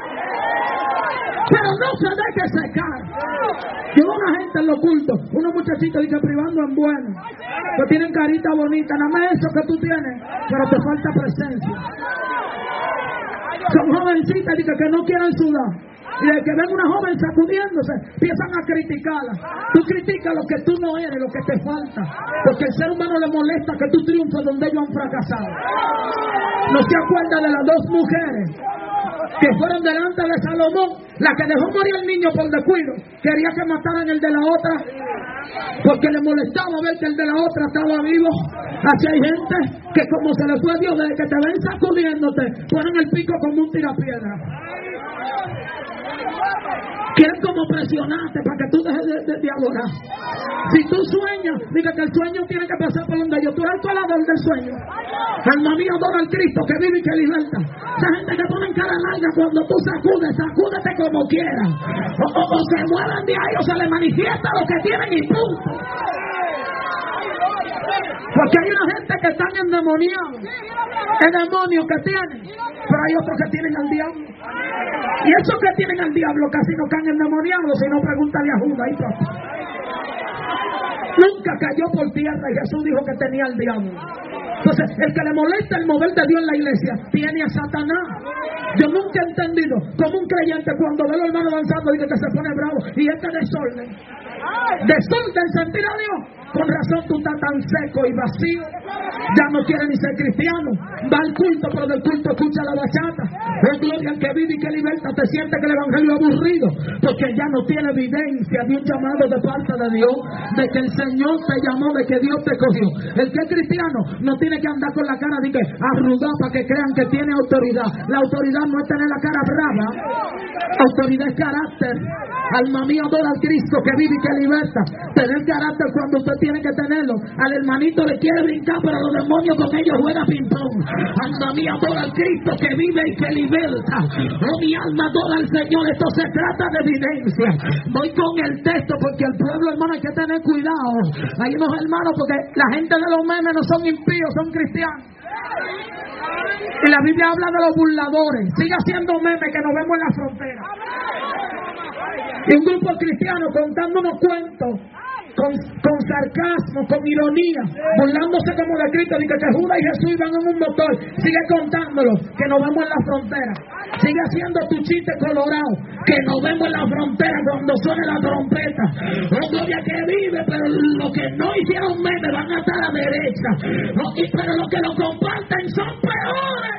S1: Pero no se deje secar. Yo veo una gente en lo oculto, unos muchachitos dicen privando en bueno, que tienen carita bonita, nada más eso que tú tienes, pero te falta presencia. Son jovencitas dicen que no quieren sudar. Y de que ven una joven sacudiéndose, empiezan a criticarla. Tú criticas lo que tú no eres, lo que te falta. Porque el ser humano le molesta que tú triunfes donde ellos han fracasado. ¿No se acuerda de las dos mujeres que fueron delante de Salomón? La que dejó morir al niño por descuido, quería que mataran el de la otra, porque le molestaba ver que el de la otra estaba vivo. Así hay gente que como se le fue Dios, desde que te ven sacudiéndote, ponen el pico como un tirapiedra. Quieren como presionarte para que tú dejes de, de, de adorar. Si tú sueñas, diga que el sueño tiene que pasar por donde yo. Tú eres el tolador del sueño. Alma mía, adora al Cristo que vive y que liberta. Esa gente que pone en cara larga cuando tú sacudes, sacúdete como quieras. O, o, o se mueven de ahí o se les manifiesta lo que tienen y punto. Porque hay una gente que están endemoniados, el demonio que tienen, pero hay otros que tienen al diablo. Y esos que tienen al diablo casi no caen endemoniados, si no pregúntale a Judas y papá. Nunca cayó por tierra y Jesús dijo que tenía al diablo. Entonces, el que le molesta el mover de Dios en la iglesia tiene a Satanás. Yo nunca he entendido cómo un creyente cuando ve a los hermanos avanzando dice que se pone bravo y este desorden. Desorden sentir a Dios. Con razón tú estás tan seco y vacío. Ya no quieres ni ser cristiano. Va al culto, pero del culto escucha la bachata. Es gloria al que vive y que liberta. Te siente que el evangelio es aburrido, porque ya no tiene evidencia de un llamado de parte de Dios, de que el Señor te llamó, de que Dios te cogió. El que es cristiano no tiene que andar con la cara de que arrugada para que crean que tiene autoridad. La autoridad no es tener la cara brava. Autoridad es carácter. Alma mía, adora al Cristo que vive y que liberta. Tener carácter cuando usted tiene que tenerlo. Al hermanito le quiere brincar, pero los demonios con ellos juegan ping-pong. Alma mía, adora al Cristo que vive y que liberta. Oh, mi alma adora al Señor. Esto se trata de evidencia. Voy con el texto porque el pueblo, hermano, hay que tener cuidado. Hay unos hermanos, porque la gente de los memes no son impíos, son cristianos. Y la Biblia habla de los burladores. Sigue haciendo memes que nos vemos en la frontera. Y un grupo cristiano contándonos cuentos con, con sarcasmo, con ironía, burlándose como de Cristo, y que Judas y Jesús iban en un motor. Sigue contándolo, que nos vemos en la frontera. Sigue haciendo tu chiste colorado, que nos vemos en la frontera cuando suene la trompeta. Oh, gloria que vive, pero los que no hicieron meme van a estar a la derecha. Oh, y, pero los que lo comparten son peores.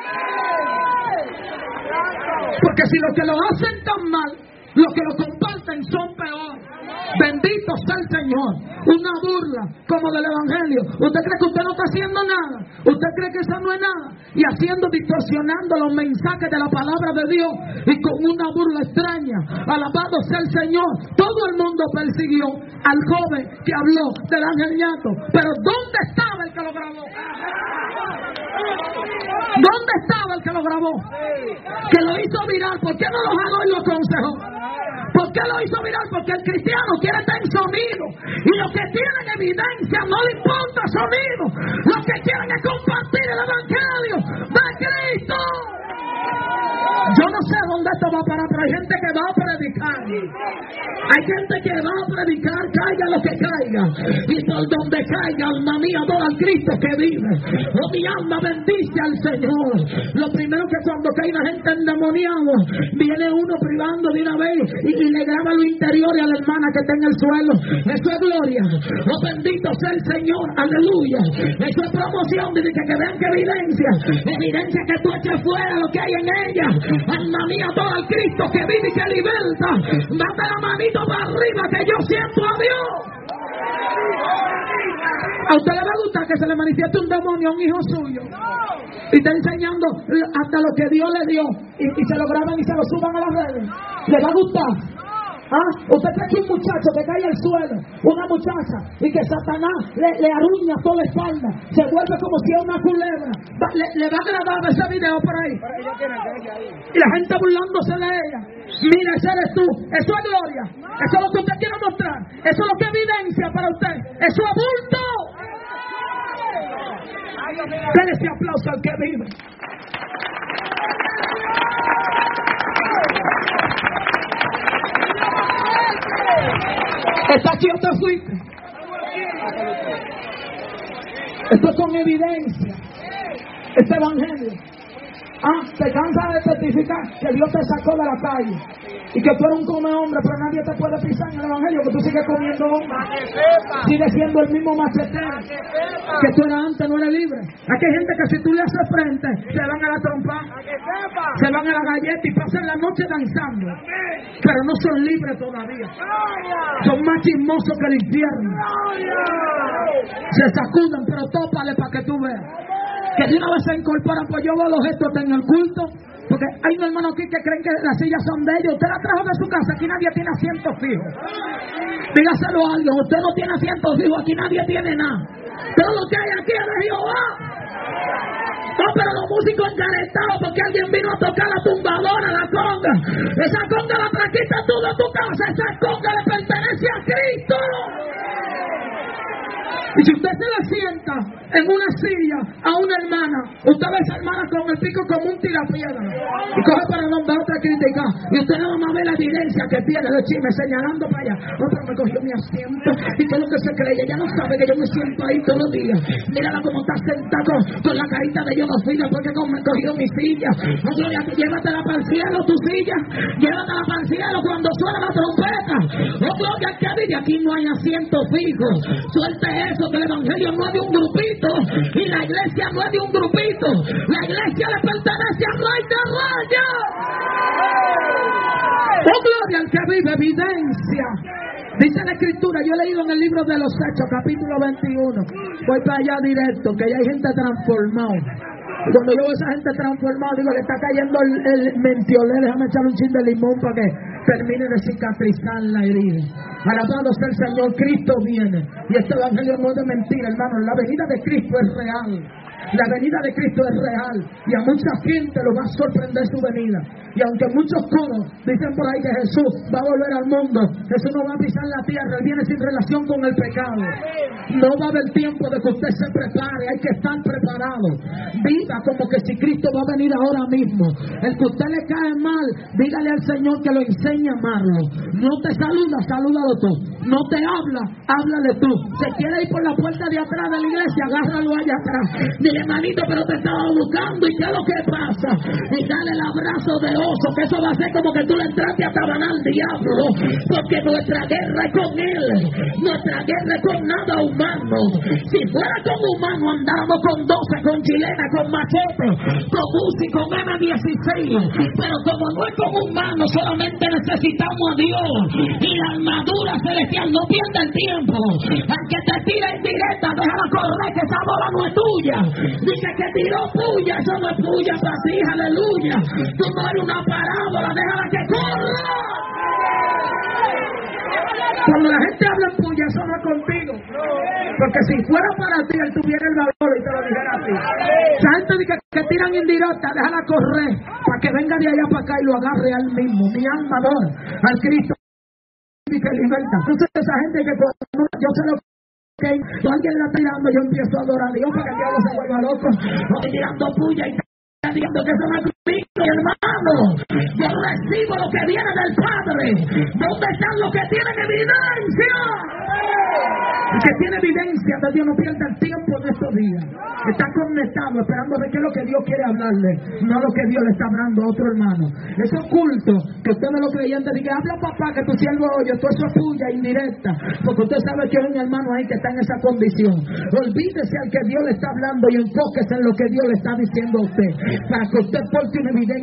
S1: Porque si los que lo hacen tan mal, los que lo comparten son peor. Bendito sea el Señor. Una burla como del Evangelio. ¿Usted cree que usted no está haciendo nada? ¿Usted cree que eso no es nada? Y haciendo, distorsionando los mensajes de la palabra de Dios, y con una burla extraña. Alabado sea el Señor. Todo el mundo persiguió al joven que habló del ángel ñato. Pero ¿dónde estaba el que lo grabó? ¿Dónde estaba el que lo grabó? Que lo hizo viral. ¿Por qué no lo jaló y lo aconsejó? ¿Por qué lo hizo viral? Porque el cristiano quiere estar en sonido. Y los que tienen evidencia no le importa sonido. Los que quieren es compartir el evangelio de Cristo. Yo no sé dónde esto va a parar, pero hay gente que va a predicar. Hay gente que va a predicar, caiga lo que caiga. Y por donde caiga, alma mía, adora al Cristo que vive. Oh, mi alma bendice al Señor. Lo primero que cuando cae la gente endemoniada, viene uno privando de una vez y, y le graba lo interior y a la hermana que está en el suelo. Eso es gloria. Oh, bendito sea el Señor. Aleluya. Eso es promoción. Dice que, que vean que evidencia. Evidencia que tú eches fuera lo que hay en ella. Alma mía, todo el Cristo que vive y que liberta. Date la manito para arriba que yo siento a Dios. ¿A usted le va a gustar que se le manifieste un demonio a un hijo suyo? Y está enseñando hasta lo que Dios le dio. Y, y se lo graban y se lo suban a las redes. ¿Le va a gustar? ¿Ah? Usted cree que un muchacho que cae al suelo, una muchacha, y que Satanás le, le aruña toda la espalda, se vuelve como si es una culebra, va, le, le va a grabar ese video por ahí. Y la gente burlándose de ella. Mira, ese eres tú. Eso es gloria. Eso es lo que usted quiere mostrar. Eso es lo que evidencia para usted. Eso es bulto. Denle ese aplauso al que vive. ¿Está aquí o te fuiste? Esto es con evidencia. Este evangelio. Ah, te cansas de testificar que Dios te sacó de la calle y que tú eres un come hombre, pero nadie te puede pisar en el evangelio, que tú sigues comiendo hombre, sigues siendo el mismo machetero que tú eras antes, no eres libre. Aquí hay gente que si tú le haces frente se van a la trompa, se van a la galleta y pasan la noche danzando, pero no son libres todavía, son más chismosos que el infierno, se sacudan, pero tópale para que tú veas que de una vez se incorporan. Pues yo veo los gestos en el culto, porque hay un hermano aquí que creen que las sillas son de ellos. Usted la trajo de su casa, aquí nadie tiene asientos fijos. Dígaselo a alguien, usted no tiene asientos fijos, aquí nadie tiene nada. Todo lo que hay aquí es de Jehová. No, pero los músicos encaretados porque alguien vino a tocar la tumbadora, la conga. Esa conga la trajiste tú de tu casa, esa conga le pertenece a Cristo. Y si usted se la sienta en una silla a una hermana, usted ve a esa hermana con el pico como un tirapiedra y coge para donde otra criticar, y usted nada más ve la evidencia que tiene de chisme señalando para allá. Otro me cogió mi asiento y todo lo que se cree, ella no sabe que yo me siento ahí todos los días. Mírala como está sentada con, con la carita de yo no fui después que me cogió mi silla. No, Gloria, llévatela para el cielo tu silla, llévatela para el cielo cuando suena la trompeta. Oh, Gloria, que vive aquí no hay asiento fijo. Suelte eso, que el evangelio no es de un grupito y la iglesia no es de un grupito. La iglesia le pertenece al Rey de Reyes. Oh, gloria al que vive, evidencia. Dice la escritura, yo he leído en el libro de los Hechos, capítulo veintiuno. Voy para allá directo, que ya hay gente transformada. Y cuando yo veo a esa gente transformada, digo, le está cayendo el, el mentiolé, déjame echar un chin de limón para que termine de cicatrizar la herida. Alabado sea el Señor, Cristo viene. Y este evangelio no es de mentira, hermano. La venida de Cristo es real. La venida de Cristo es real. Y a mucha gente lo va a sorprender su venida. Y aunque muchos coros dicen por ahí que Jesús va a volver al mundo, Jesús no va a pisar la tierra, Él viene sin relación con el pecado. No va a haber tiempo de que usted se prepare, hay que estar preparado. Viva como que si Cristo va a venir ahora mismo. El que usted le cae mal, dígale al Señor que lo enseñe a amarlo. No te saluda, salúdalo tú. No te habla, háblale tú. Se quiere ir por la puerta de atrás de la iglesia, agárralo allá atrás. Dile, hermanito, pero te estaba buscando, ¿y qué es lo que pasa? Y dale el abrazo de oso, que eso va a ser como que tú le entraste a tabanar al diablo, porque nuestra guerra es con él, nuestra guerra es con nada humano. Si fuera con humano andáramos con doce, con chilena, con machete, con Uzi, con M dieciséis, pero como no es con humano, solamente necesitamos a Dios y la armadura celestial. No pierda el tiempo, al que te tira en directa, déjala correr, que esa bola no es tuya. Dice que tiró puya, eso no es puya para ti, aleluya. Tú no eres una parábola, déjala que corra. Cuando la gente habla en puya, eso no es contigo. Porque si fuera para ti, él tuviera el valor y te lo dijera a ti. Esa gente dice que, que tiran indirecta, déjala correr, para que venga de allá para acá y lo agarre al mismo. Mi alma adora al Cristo y que liberta. Entonces esa gente que cuando yo se lo que si alguien la tirando, yo empiezo a adorar a Dios para que el diablo se vuelva loco. No estoy tirando puya y está diciendo que eso no es conmigo, hermano. Yo recibo lo que viene del Padre. ¿Dónde están los que tienen evidencia? El que tiene evidencia de Dios no pierda el tiempo de estos días. Está conectado, esperando a ver qué es lo que Dios quiere hablarle, no lo que Dios le está hablando a otro hermano. Eso es oculto, que usted de los creyentes diga, habla papá, que tu siervo oye, todo eso es puya, indirecta, porque usted sabe que hay un hermano ahí que está en esa condición. Olvídese al que Dios le está hablando y enfóquese en lo que Dios le está diciendo a usted, para que usted porte una evidencia que su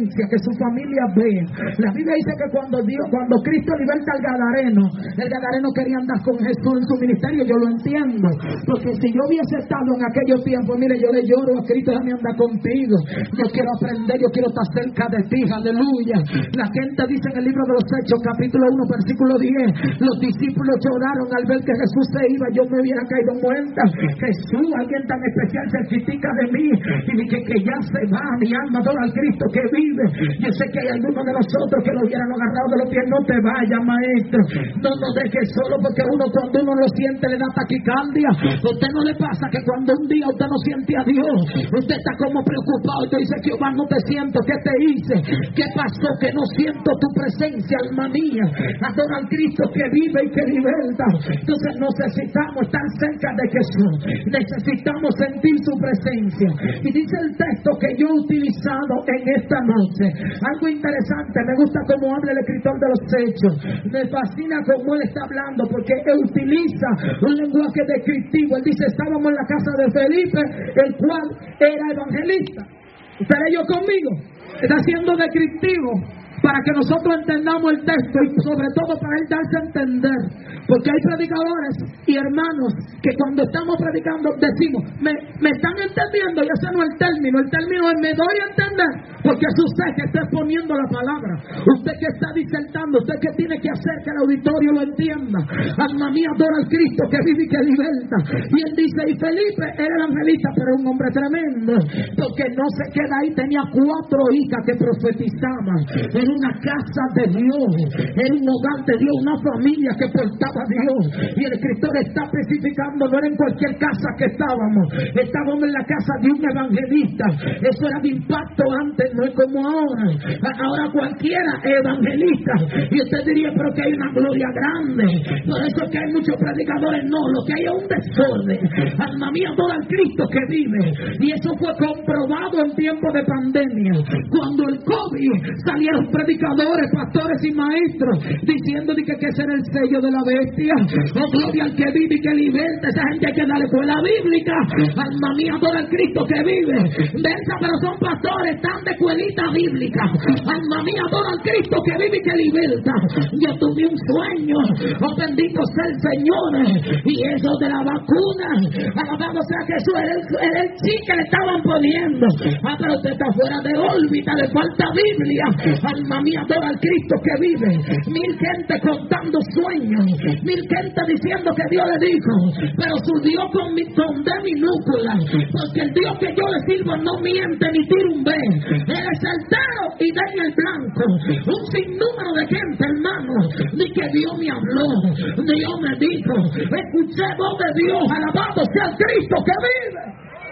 S1: su familia vean. La Biblia dice que cuando Dios, cuando Cristo liberta al Gadareno, el Gadareno quería andar con Jesús en su ministerio. Yo lo entiendo, porque si yo hubiese estado en aquellos tiempos, mire, yo le lloro a Cristo, déjame andar contigo. Yo quiero aprender, yo quiero estar cerca de ti, aleluya. La gente dice en el libro de los Hechos, capítulo uno, versículo diez, los discípulos lloraron al ver que Jesús se iba, yo me hubiera caído muerta. Jesús, alguien tan especial se critica de mí, y dije que ya se va, mi alma adora al Cristo que vive. Yo sé que hay algunos de nosotros que lo hubieran agarrado de los pies. No te vayas, maestro, no nos dejes solo, porque uno cuando uno lo siente le da taquicardia. ¿A usted no le pasa que cuando un día usted no siente a Dios, usted está como preocupado y te dice, Jehová, no te siento, ¿qué te hice? ¿Qué pasó? Que no siento tu presencia, alma mía. Adora al Cristo que vive y que liberta. Entonces necesitamos estar cerca de Jesús, necesitamos sentir su presencia. Y dice el texto que yo he utilizado en esta noche, algo interesante, me gusta cómo habla el escritor de los Hechos, me fascina cómo él está hablando, porque él utiliza un lenguaje descriptivo. Él dice, estábamos en la casa de Felipe, el cual era evangelista. ¿Usted leyó conmigo? Está siendo descriptivo para que nosotros entendamos el texto y sobre todo para él darse a entender, porque hay predicadores y hermanos que cuando estamos predicando decimos, me, me están entendiendo, y ese no es el término, el término es me doy a entender, porque es usted que está exponiendo la palabra, usted que está disertando, usted que tiene que hacer que el auditorio lo entienda. Alma mía, adora al Cristo que vive y que liberta. Y él dice, y Felipe era evangelista, pero era un hombre tremendo, porque no se queda ahí, tenía cuatro hijas que profetizaban. Era una casa de Dios, era un hogar de Dios, una familia que portaba a Dios. Y el escritor está especificando, no era en cualquier casa que estábamos, estábamos en la casa de un evangelista. Eso era de impacto antes, no es como ahora. Ahora cualquiera es evangelista, y usted diría, pero que hay una gloria grande, por eso es que hay muchos predicadores. No, lo que hay es un desorden. Alma mía, adora al Cristo que vive. Y eso fue comprobado en tiempos de pandemia, cuando el COVID salieron predicadores, pastores y maestros diciendo que, que ese era el sello de la bestia. Oh, gloria al que vive y que liberta. Esa gente hay que darle escuela bíblica. Alma mía, adora al Cristo que vive. Versa, pero son pastores, están de escuelita bíblica. Alma mía, adora al Cristo que vive y que liberta. Yo tuve un sueño, oh bendito sea el Señor, y eso de la vacuna, alabado sea Jesús, era el, era el chip que le estaban poniendo. Ah, pero usted está fuera de órbita, le falta Biblia. Alma mía, adora al Cristo que vive. Mil gente contando sueños, mil gente diciendo que Dios le dijo, pero su Dios con, mi, con D minúscula, porque el Dios que yo le sirvo no miente ni tira un B. Él es certero y da en el blanco. Un sinnúmero de gente, hermano, ni que Dios me habló, Dios me dijo, escuché voz de Dios, alabado sea el Cristo que vive.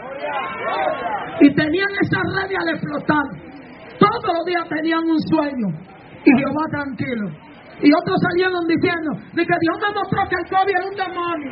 S1: Y tenían esa red al explotar. Todos los días tenían un sueño y Jehová tranquilo. Y otros salieron diciendo de que Dios me mostró que el COVID era un demonio.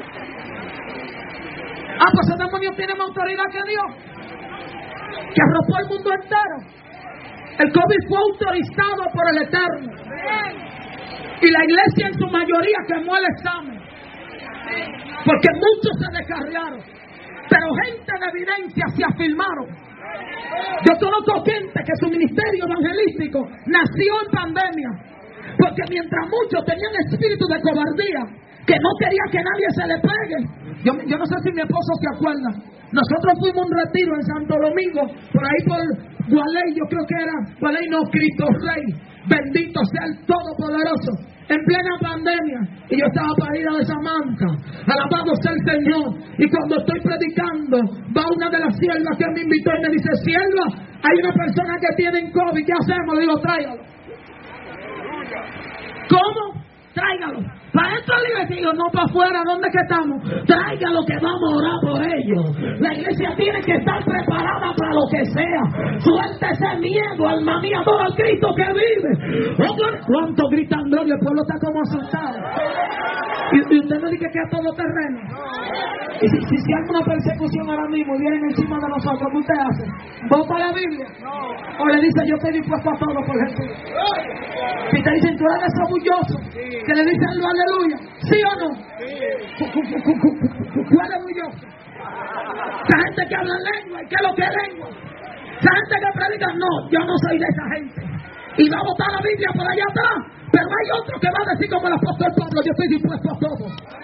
S1: Ah, pues el demonio tiene más autoridad que Dios, que arropó el mundo entero. El COVID fue autorizado por el Eterno, y la iglesia en su mayoría quemó el examen, porque muchos se descarriaron, pero gente de evidencia se afirmaron. Yo conozco gente que su ministerio evangelístico nació en pandemia, porque mientras muchos tenían espíritu de cobardía, que no quería que nadie se le pegue. Yo, yo no sé si mi esposo se acuerda. Nosotros fuimos a un retiro en Santo Domingo, por ahí por Gualey, yo creo que era Gualey, no, Cristo Rey, bendito sea el Todopoderoso, en plena pandemia, y yo estaba para ir a esa manta, alabado sea el Señor, y cuando estoy predicando, va una de las siervas que me invitó y me dice, sierva, hay una persona que tiene COVID, ¿qué hacemos? Le digo, tráigalo. ¿Cómo? Tráigalo. Para dentro de la iglesia, digo, no para afuera, ¿dónde que estamos? Tráigalo que vamos a orar por ellos. La iglesia tiene que estar preparada para lo que sea. Suelta ese miedo, alma mía, adora al Cristo que vive. ¿Cuánto gritan gloria? El pueblo está como asustado. Y, y usted me dice que es todo terreno. Y si, si, si hay una persecución ahora mismo y vienen encima de nosotros, ¿qué usted hace? ¿Vota la Biblia? O le dice, yo estoy dispuesto a todo por Jesús. Si te dicen, tú eres orgulloso, que le dicen lo aleluya, ¿sí o no? ¿Cuál es orgulloso? Esa gente que habla lengua, ¿y qué es lo que es lengua? Esa gente que predica, no, yo no soy de esa gente. Y va a botar la Biblia por allá atrás. Pero hay otro que va a decir como el apóstol Pablo, yo estoy dispuesto a todo.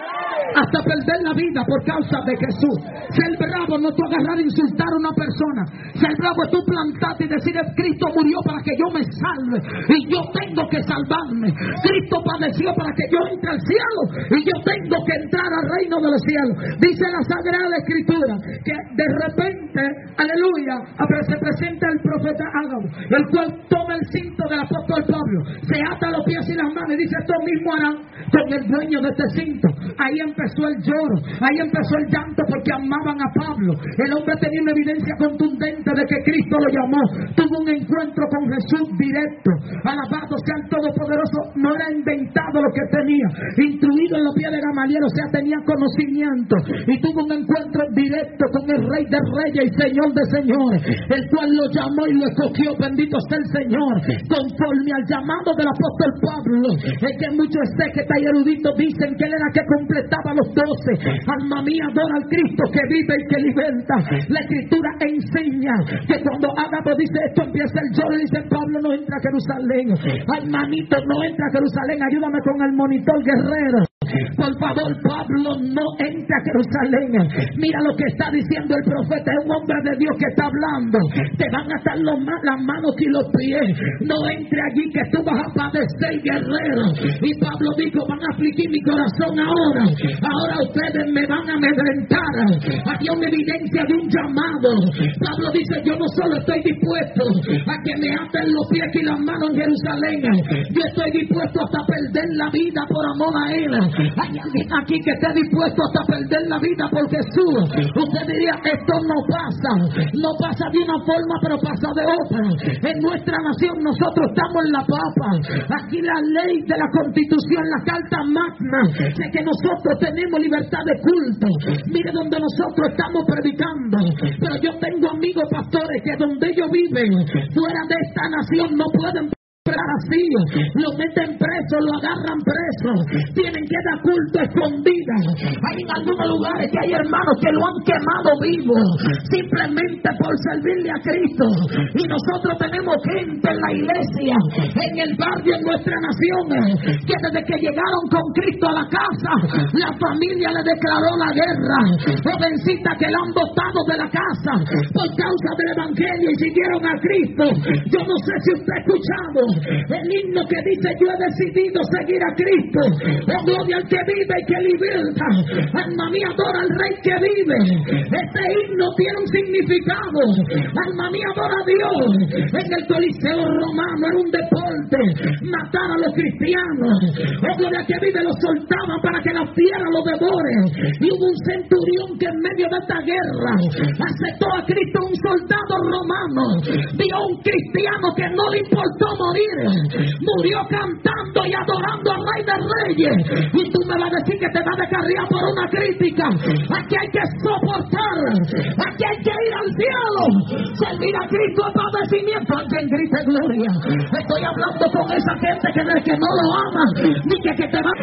S1: Hasta perder la vida por causa de Jesús. Ser bravo no es tú agarrar e insultar a una persona. Ser bravo es tú plantarte y decir, Cristo murió para que yo me salve y yo tengo que salvarme. Cristo padeció para que yo entre al cielo y yo tengo que entrar al reino de los cielos. Dice la Sagrada Escritura que de repente, aleluya, se presenta el profeta Ágabo, el cual toma el cinto del apóstol Pablo, se ata los pies y las manos y dice, esto mismo harán con el dueño de este cinto. Ahí empezó el lloro, ahí empezó el llanto porque amaban a Pablo. El hombre tenía una evidencia contundente de que Cristo lo llamó. Tuvo un encuentro con Jesús directo. Alabado sea el Todopoderoso. No era inventado lo que tenía, instruido en los pies de Gamaliel, o sea, tenía conocimiento y tuvo un encuentro directo con el Rey de Reyes y Señor de Señores, el cual lo llamó y lo escogió. Bendito sea el Señor, conforme al llamado del apóstol Pablo. Es que muchos sectas y eruditos dicen que él era que completaba los doce. Alma mía, adora al Cristo que vive y que liberta. La Escritura enseña que cuando Ágabo dice esto, empieza el lloro y dice, Pablo no entra a Jerusalén. Ay, manito, no entra a Jerusalén. Ayúdame con el monitor, guerrero. Por favor, Pablo, no entra a Jerusalén. Mira lo que está diciendo el profeta. Es un hombre de Dios que está hablando. Te van a atar los, las manos y los pies. No entre allí que tú vas a padecer, guerrero. Y Pablo dijo, van a afligir mi corazón ahora. Ahora ustedes me van a amedrentar. Aquí hay una evidencia de un llamado. Pablo dice, yo no solo estoy dispuesto a que me aten los pies y las manos en Jerusalén. Yo estoy dispuesto hasta perder la vida por amor a él. Hay alguien aquí que esté dispuesto hasta perder la vida por Jesús. Usted diría, esto no pasa. No pasa de una forma, pero pasa de otra. En nuestra nación nosotros estamos en la papa. Aquí la ley de la Constitución, la Carta Magna, de que nosotros tenemos libertad de culto. Mire donde nosotros estamos predicando. Pero yo tengo amigos pastores que donde ellos viven, fuera de esta nación, no pueden así, lo meten preso, lo agarran preso, tienen que dar culto escondida. Hay en algunos lugares que hay hermanos que lo han quemado vivo simplemente por servirle a Cristo. Y nosotros tenemos gente en la iglesia, en el barrio, en nuestra nación, que desde que llegaron con Cristo a la casa, la familia le declaró la guerra. Jovencita que la han botado de la casa por causa del evangelio y siguieron a Cristo. Yo no sé si usted ha escuchado el himno que dice, yo he decidido seguir a Cristo. Oh, gloria al que vive y que liberta. Alma mía, adora al Rey que vive. Este himno tiene un significado. Alma mía, adora a Dios. En el Coliseo romano era un deporte matar a los cristianos. Oh, gloria al que vive, los soltaban para que la fiera los devore. Y hubo un centurión que en medio de esta guerra aceptó a Cristo, un soldado romano. Vio un cristiano que no le importó morir. Murió cantando y adorando al Rey de Reyes. Y tú me vas a decir que te vas a descarriar por una crítica. Aquí hay que soportar. Aquí hay que ir al cielo. Servir a Cristo es padecimiento. Alguien grite gloria. Estoy hablando con esa gente que, que no lo ama. Ni que, que te va.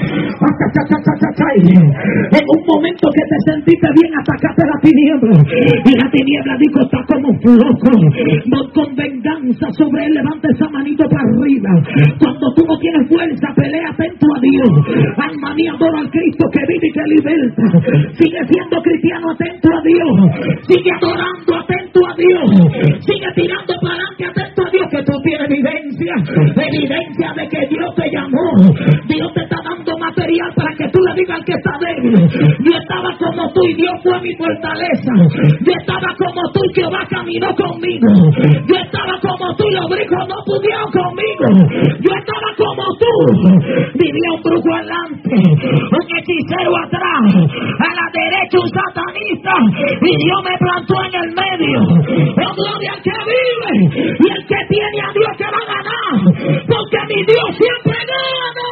S1: En un momento que te sentiste bien, atacaste la tiniebla. Y la tiniebla dijo, está como flojo. No con venganza sobre él. Levanta esa manito para arriba. Cuando tú no tienes fuerza, pelea atento a Dios. Alma mía, adora al Cristo que vive y que liberta. Sigue siendo cristiano, atento a Dios. Sigue adorando, atento a Dios. Sigue tirando para adelante, atento a Dios, que tú tienes evidencia. Evidencia de que Dios te llamó. Dios te está dando material para que tú le digas al que está débil. Yo estaba como tú y Dios fue mi fortaleza. Yo estaba como tú y Jehová caminó conmigo. Yo estaba como tú y los brujos no pudieron conmigo. Yo estaba como tú. Vivía un brujo adelante, un hechicero atrás, a la derecha un satanista, y Dios me plantó en el medio. Oh, gloria al que vive, y el que tiene a Dios que va a ganar, porque mi Dios siempre gana.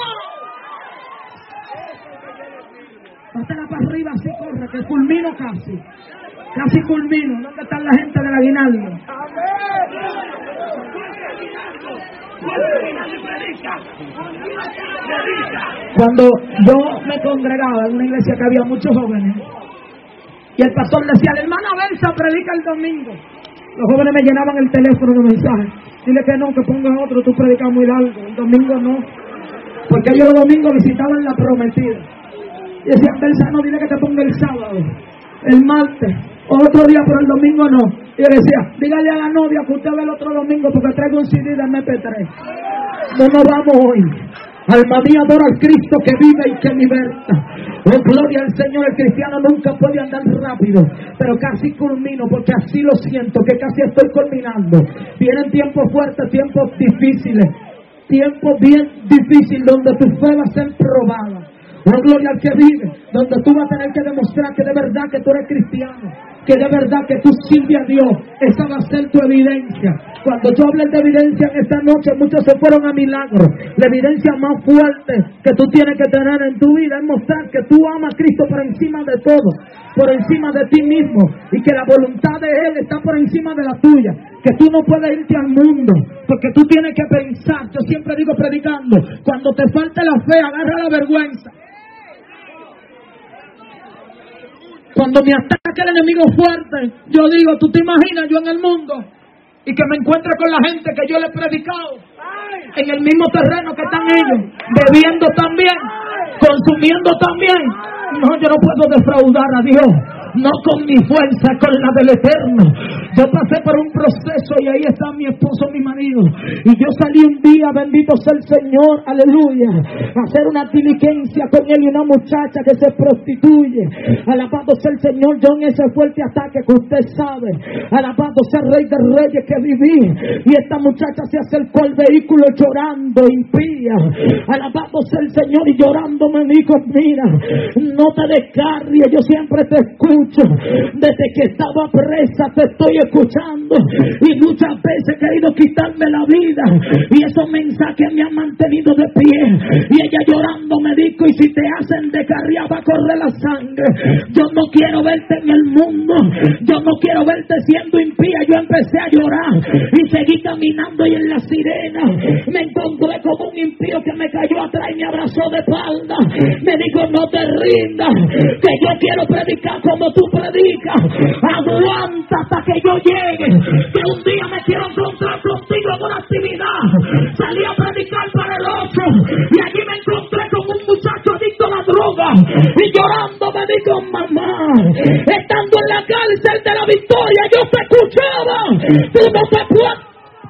S1: Pásala para arriba, así corre, que culmino casi. Casi culmino. ¿Dónde están la gente del aguinaldo? Cuando yo me congregaba en una iglesia que había muchos jóvenes, y el pastor decía, la hermana Belsa predica el domingo, Los jóvenes me llenaban el teléfono de mensajes. Dile que no, que ponga otro, tú predicas muy largo. El domingo no. Porque ellos los domingos visitaban la prometida. Y decían, Belsa, no, dile que te ponga el sábado, el martes, otro día, pero el domingo no. Y yo decía, dígale a la novia que usted ve el otro domingo porque traigo un C D de M P tres. No nos vamos hoy. Alma mía, adora al Cristo que vive y que liberta. Oh, gloria al Señor. El cristiano nunca puede andar rápido, pero casi culmino, porque así lo siento, que casi estoy culminando. Vienen tiempos fuertes, tiempos difíciles, tiempos bien difíciles donde tu fe va a ser probada. Oh, gloria al que vive, donde tú vas a tener que demostrar que de verdad que tú eres cristiano, que de verdad que tú sirves a Dios. Esa va a ser tu evidencia. Cuando yo hable de evidencia en esta noche, muchos se fueron a milagros. La evidencia más fuerte que tú tienes que tener en tu vida es mostrar que tú amas a Cristo por encima de todo, por encima de ti mismo, y que la voluntad de Él está por encima de la tuya. Que tú no puedes irte al mundo, porque tú tienes que pensar. Yo siempre digo predicando, cuando te falte la fe, agarra la vergüenza. Cuando me ataca el enemigo fuerte, yo digo, ¿tú te imaginas yo en el mundo? Y que me encuentre con la gente que yo le he predicado en el mismo terreno que están ellos, bebiendo también, consumiendo también. No, yo no puedo defraudar a Dios, no con mi fuerza, con la del Eterno. Yo pasé por un proceso y ahí está mi esposo, mi marido, y yo salí un día, bendito sea el Señor, aleluya, a hacer una diligencia con él y una muchacha que se prostituye. Alabado sea el Señor, yo en ese fuerte ataque que usted sabe, alabado sea el Rey de Reyes que viví, y esta muchacha se acercó al vehículo llorando, impía. Alabado sea el Señor, y llorando me dijo, mira, no te descarries, yo siempre te escucho, desde que estaba presa te estoy escuchando, y muchas veces he querido quitarme la vida, y esos mensajes me han mantenido de pie. Y ella llorando me dijo, y si te hacen descarriar va a correr la sangre. Yo no quiero verte en el mundo, yo no quiero verte siendo impía. Yo empecé a llorar y seguí caminando, y en la sirena me encontré con un impío que me cayó atrás y me abrazó de espalda. Me dijo, no te rindas, que yo quiero predicar como tú predicas. Aguanta hasta que yo llegue, que un día me quiero encontrar contigo en una actividad. Salí a predicar para el ocho y allí me encontré con un muchacho adicto a la droga, y llorando me dijo, mamá, estando en la cárcel de la Victoria yo te escuchaba, tú no te puedes.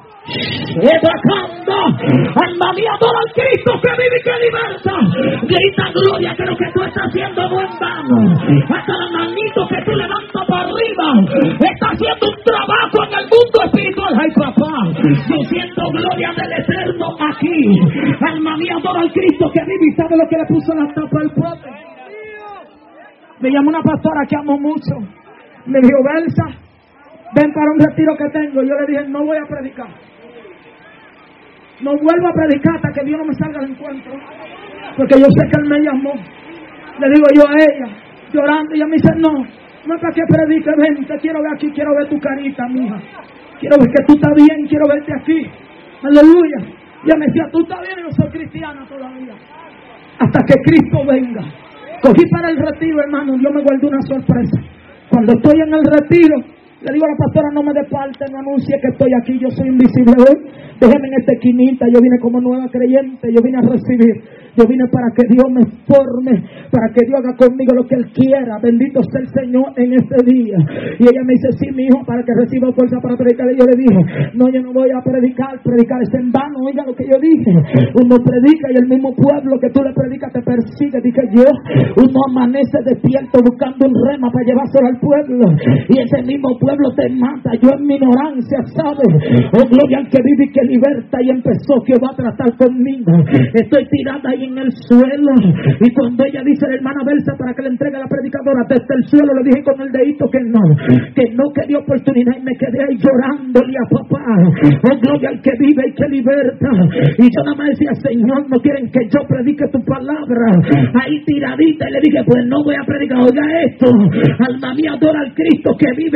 S1: Alma mía, adora al Cristo que vive y que liberta. Grita gloria, que lo que tú estás haciendo no es vano. Hasta la manito que tú levantas para arriba está haciendo un trabajo en el mundo espiritual. Ay, papá, yo siento gloria del Eterno aquí. Alma mía, adora al Cristo que vive. ¿Y sabe lo que le puso la tapa al pote? Me llamó una pastora que amo mucho. Me dijo, Belsa, ven para un retiro que tengo. Yo le dije, no voy a predicar. No vuelvo a predicar hasta que Dios no me salga al encuentro, porque yo sé que Él me llamó. Le digo yo a ella, llorando, y ella me dice, no, no es para que predique, ven, te quiero ver aquí, quiero ver tu carita, mija. Quiero ver que tú estás bien, quiero verte aquí. Aleluya. Y ella me decía, tú estás bien, yo soy cristiana todavía. Hasta que Cristo venga. Cogí para el retiro, hermano, Dios me guardó una sorpresa. Cuando estoy en el retiro, le digo a la pastora, no me dé parte, no anuncie que estoy aquí, yo soy invisible hoy. Déjeme en esta esquinita, yo vine como nueva creyente, yo vine a recibir. Yo vine para que Dios me forme, para que Dios haga conmigo lo que Él quiera. Bendito sea el Señor en este día. Y ella me dice, sí, mi hijo, para que reciba fuerza para predicar. Y yo le dije, no, yo no voy a predicar, predicar es en vano. Oiga lo que yo dije, uno predica y el mismo pueblo que tú le predicas te persigue. Dije yo, uno amanece despierto buscando un rema para llevárselo al pueblo, y ese mismo pueblo te mata. Yo en mi ignorancia, ¿sabes? Oh, gloria al que vive y que liberta. Y empezó Jehová a tratar conmigo. Estoy tirada ahí en el suelo, y cuando ella dice, la hermana Belsa, para que le entregue a la predicadora desde el suelo, le dije con el dedito que no, que no quería oportunidad, y me quedé ahí llorándole a papá. Oh, gloria al que vive y que liberta. Y yo nada más decía, Señor, no quieren que yo predique tu palabra. Ahí tiradita, y le dije, pues no voy a predicar. Oiga esto, alma mía, adora al Cristo que vive y que liberta.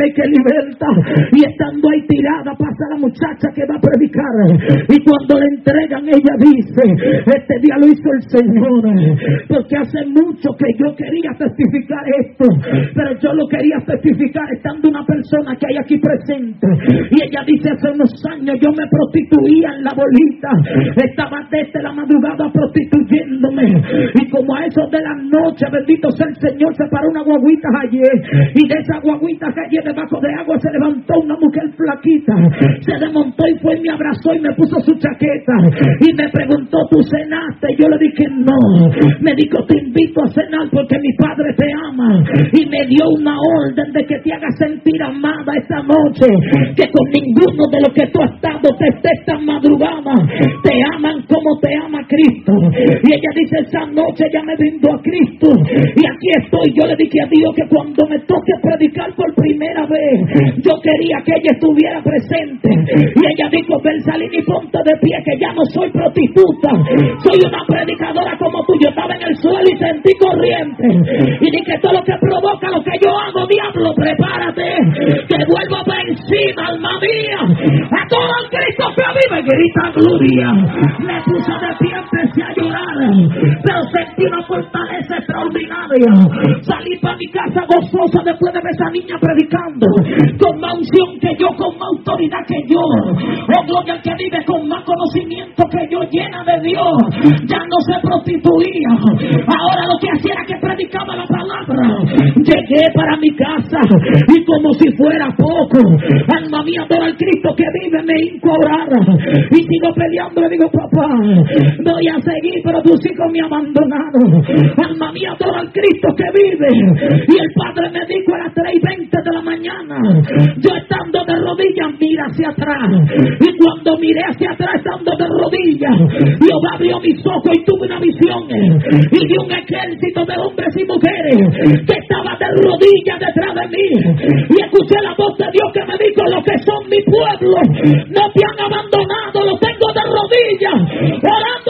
S1: libertad. Y estando ahí tirada, pasa la muchacha que va a predicar. Y cuando le entregan, ella dice: este día lo hizo el Señor, porque hace mucho que yo quería testificar esto, pero yo lo quería testificar estando una persona que hay aquí presente. Y ella dice: hace unos años yo me prostituía en la bolita, estaba desde la madrugada prostituyéndome, y como a eso de la noche, bendito sea el Señor, se paró una guaguita ayer, y de esa guaguita que ayer debajo de agua se levantó una mujer flaquita, se desmontó y fue y me abrazó y me puso su chaqueta y me preguntó: ¿tú cenaste? Yo le dije: no. Me dijo: te invito a cenar porque mi padre te ama, y me dio una orden de que te haga sentir amada esta noche, que con ninguno de los que tú has estado te estés tan madrugada, te aman como te ama Cristo. Y ella dice: esa noche ya me brindó a Cristo y aquí estoy. Yo le dije a Dios que cuando me toque predicar por primera vez, yo quería que ella estuviera presente. Y ella dijo: Bersalini, ponte de pie, que ya no soy prostituta, soy una predicadora como tú. Yo estaba en el suelo y sentí corriente y dije: todo lo que provoca lo que yo hago, diablo, prepárate, que vuelvo por encima, alma mía, a todo el Cristo que vive. Grita gloria. Me puse de pie, empecé a llorar, pero sentí una fortaleza extraordinaria. Salí para mi casa gozosa después de ver a esa niña predicando con más unción que yo, con más autoridad que yo. Oh, gloria al que vive con más conocimiento que yo, llena de Dios. Ya no se prostituía, ahora lo que hacía era que predicaba la palabra. Llegué para mi casa y como si fuera poco, alma mía, adora al Cristo que vive, me hinco a orar y sigo peleando. Le digo: papá, voy a seguir, pero tus hijos me abandonaron. Alma mía, adora al Cristo que vive. Y el padre me dijo a las tres y veinte de la mañana, yo estando de rodillas, mira hacia atrás. Y cuando miré hacia atrás, estando de rodillas, Jehová abrió mis ojos y tuve una visión, y vi un ejército de hombres y mujeres que estaba de rodillas detrás de mí, y escuché la voz de Dios que me dijo: los que son mi pueblo no te han abandonado, los tengo de rodillas orando.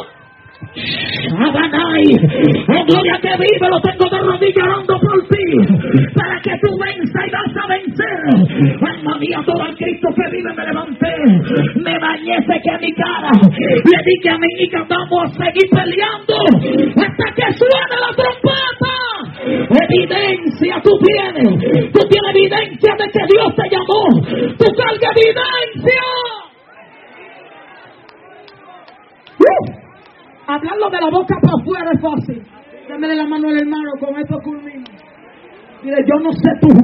S1: Abanay, oh gloria que vive, lo tengo de rodillas orando por ti, para que tú venzas y vas a vencer. Alma mía, todo el Cristo que vive. Me levanté, me bañé, sequé mi cara, le dije a mi hija: vamos a seguir peleando hasta que suene la trompeta. Evidencia tú tienes, tú tienes evidencia de que Dios te llamó, tú cargas evidencia. ¡Uh! Hablarlo de la boca para afuera es fácil. Démele la mano al hermano, con esto culmino. Mire, yo no sé tú,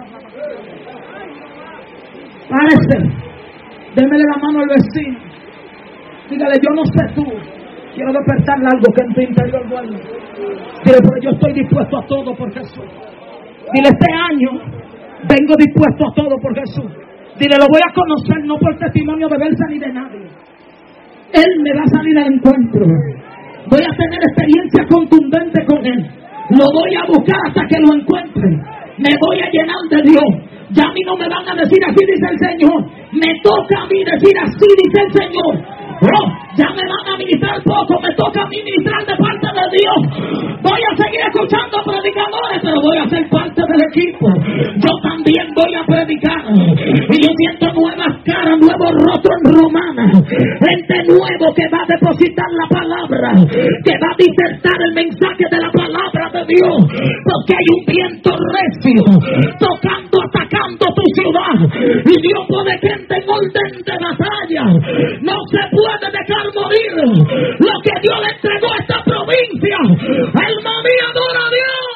S1: parece. Démele la mano al vecino. Dígale: yo no sé tú, quiero despertarle algo que en tu interior duerme. Dile: pero yo estoy dispuesto a todo por Jesús. Dile: este año vengo dispuesto a todo por Jesús. Dile: lo voy a conocer no por testimonio de Belsa ni de nadie. Él me va a salir al encuentro. Voy a tener experiencia contundente con Él. Lo voy a buscar hasta que lo encuentre. Me voy a llenar de Dios. Ya a mí no me van a decir así, dice el Señor. Me toca a mí decir así, dice el Señor. Oh, ya me van a ministrar poco, me toca a mí ministrar de parte de Dios. Voy a seguir escuchando predicadores, pero voy a ser parte del equipo. Yo también voy a predicar. Y yo siento nuevas caras, nuevos rostros en Romana. Gente nuevo que va a depositar la palabra, que va a disertar el mensaje de la palabra de Dios. Porque hay un viento recio tocando, atacando tu ciudad. Y Dios pone gente en orden de batalla. No se puede de dejar morir lo que Dios le entregó a esta provincia. Alma mía, adora a Dios.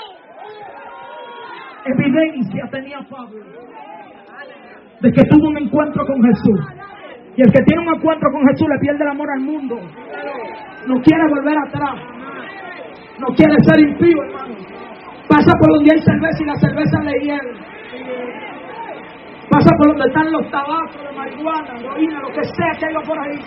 S1: Evidencia tenía Pablo de que tuvo un encuentro con Jesús. Y el que tiene un encuentro con Jesús le pierde el amor al mundo. No quiere volver atrás. No quiere ser impío, hermano. Pasa por donde hay cerveza y la cerveza le hiere. Pasa por donde están los tabacos de marihuana, heroína, lo que sea que haya por ahí.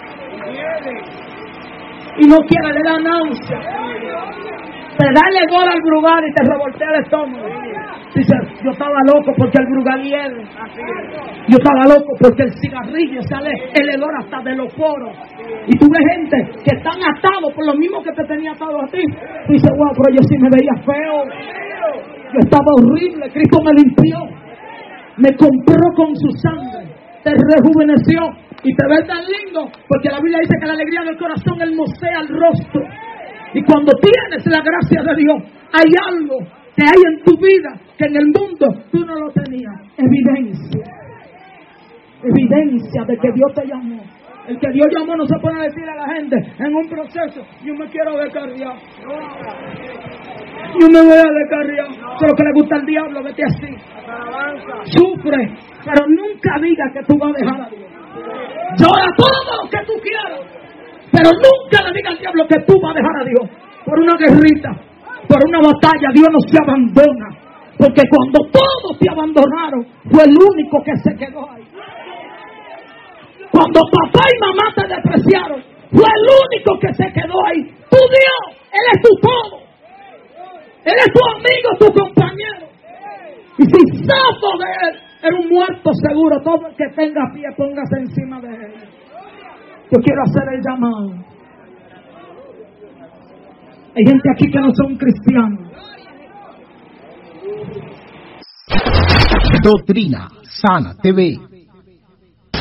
S1: Y no quiere, le da náusea. Te da el gol al Brugal y te revoltea el estómago. Dice: yo estaba loco porque el Brugal hiere. Yo estaba loco porque el cigarrillo sale el olor hasta de los poros. Y tú ves gente que están atados por lo mismo que te tenía atado a ti. Tú dices: wow, pero yo sí me veía feo. Yo estaba horrible, Cristo me limpió. me compró con su sangre, te rejuveneció y te ves tan lindo, porque la Biblia dice que la alegría del corazón hermosea el rostro. Y cuando tienes la gracia de Dios, hay algo que hay en tu vida que en el mundo tú no lo tenías. Evidencia. Evidencia de que Dios te llamó. El que Dios llamó no se pone a decir a la gente en un proceso, yo me quiero descarriar. Yo me voy a descarriar. Eso es lo que le gusta al diablo, vete así. Sufre, pero nunca diga que tú vas a dejar a Dios. Llora todo lo que tú quieras, pero nunca le diga al diablo que tú vas a dejar a Dios. Por una guerrita, por una batalla, Dios no se abandona. Porque cuando todos te abandonaron, fue el único que se quedó ahí. Cuando papá y mamá te despreciaron, fue el único que se quedó ahí. Tu Dios, Él es tu todo. Él es tu amigo, tu compañero. Y si zafo de Él, eres un muerto seguro. Todo el que tenga pie, póngase encima de Él. Yo quiero hacer el llamado. Hay gente aquí que no son cristianos.
S3: Doctrina Sana T V.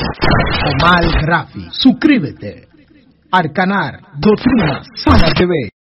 S3: Omar Rafi. Suscríbete al canal Doctrina Sana T V.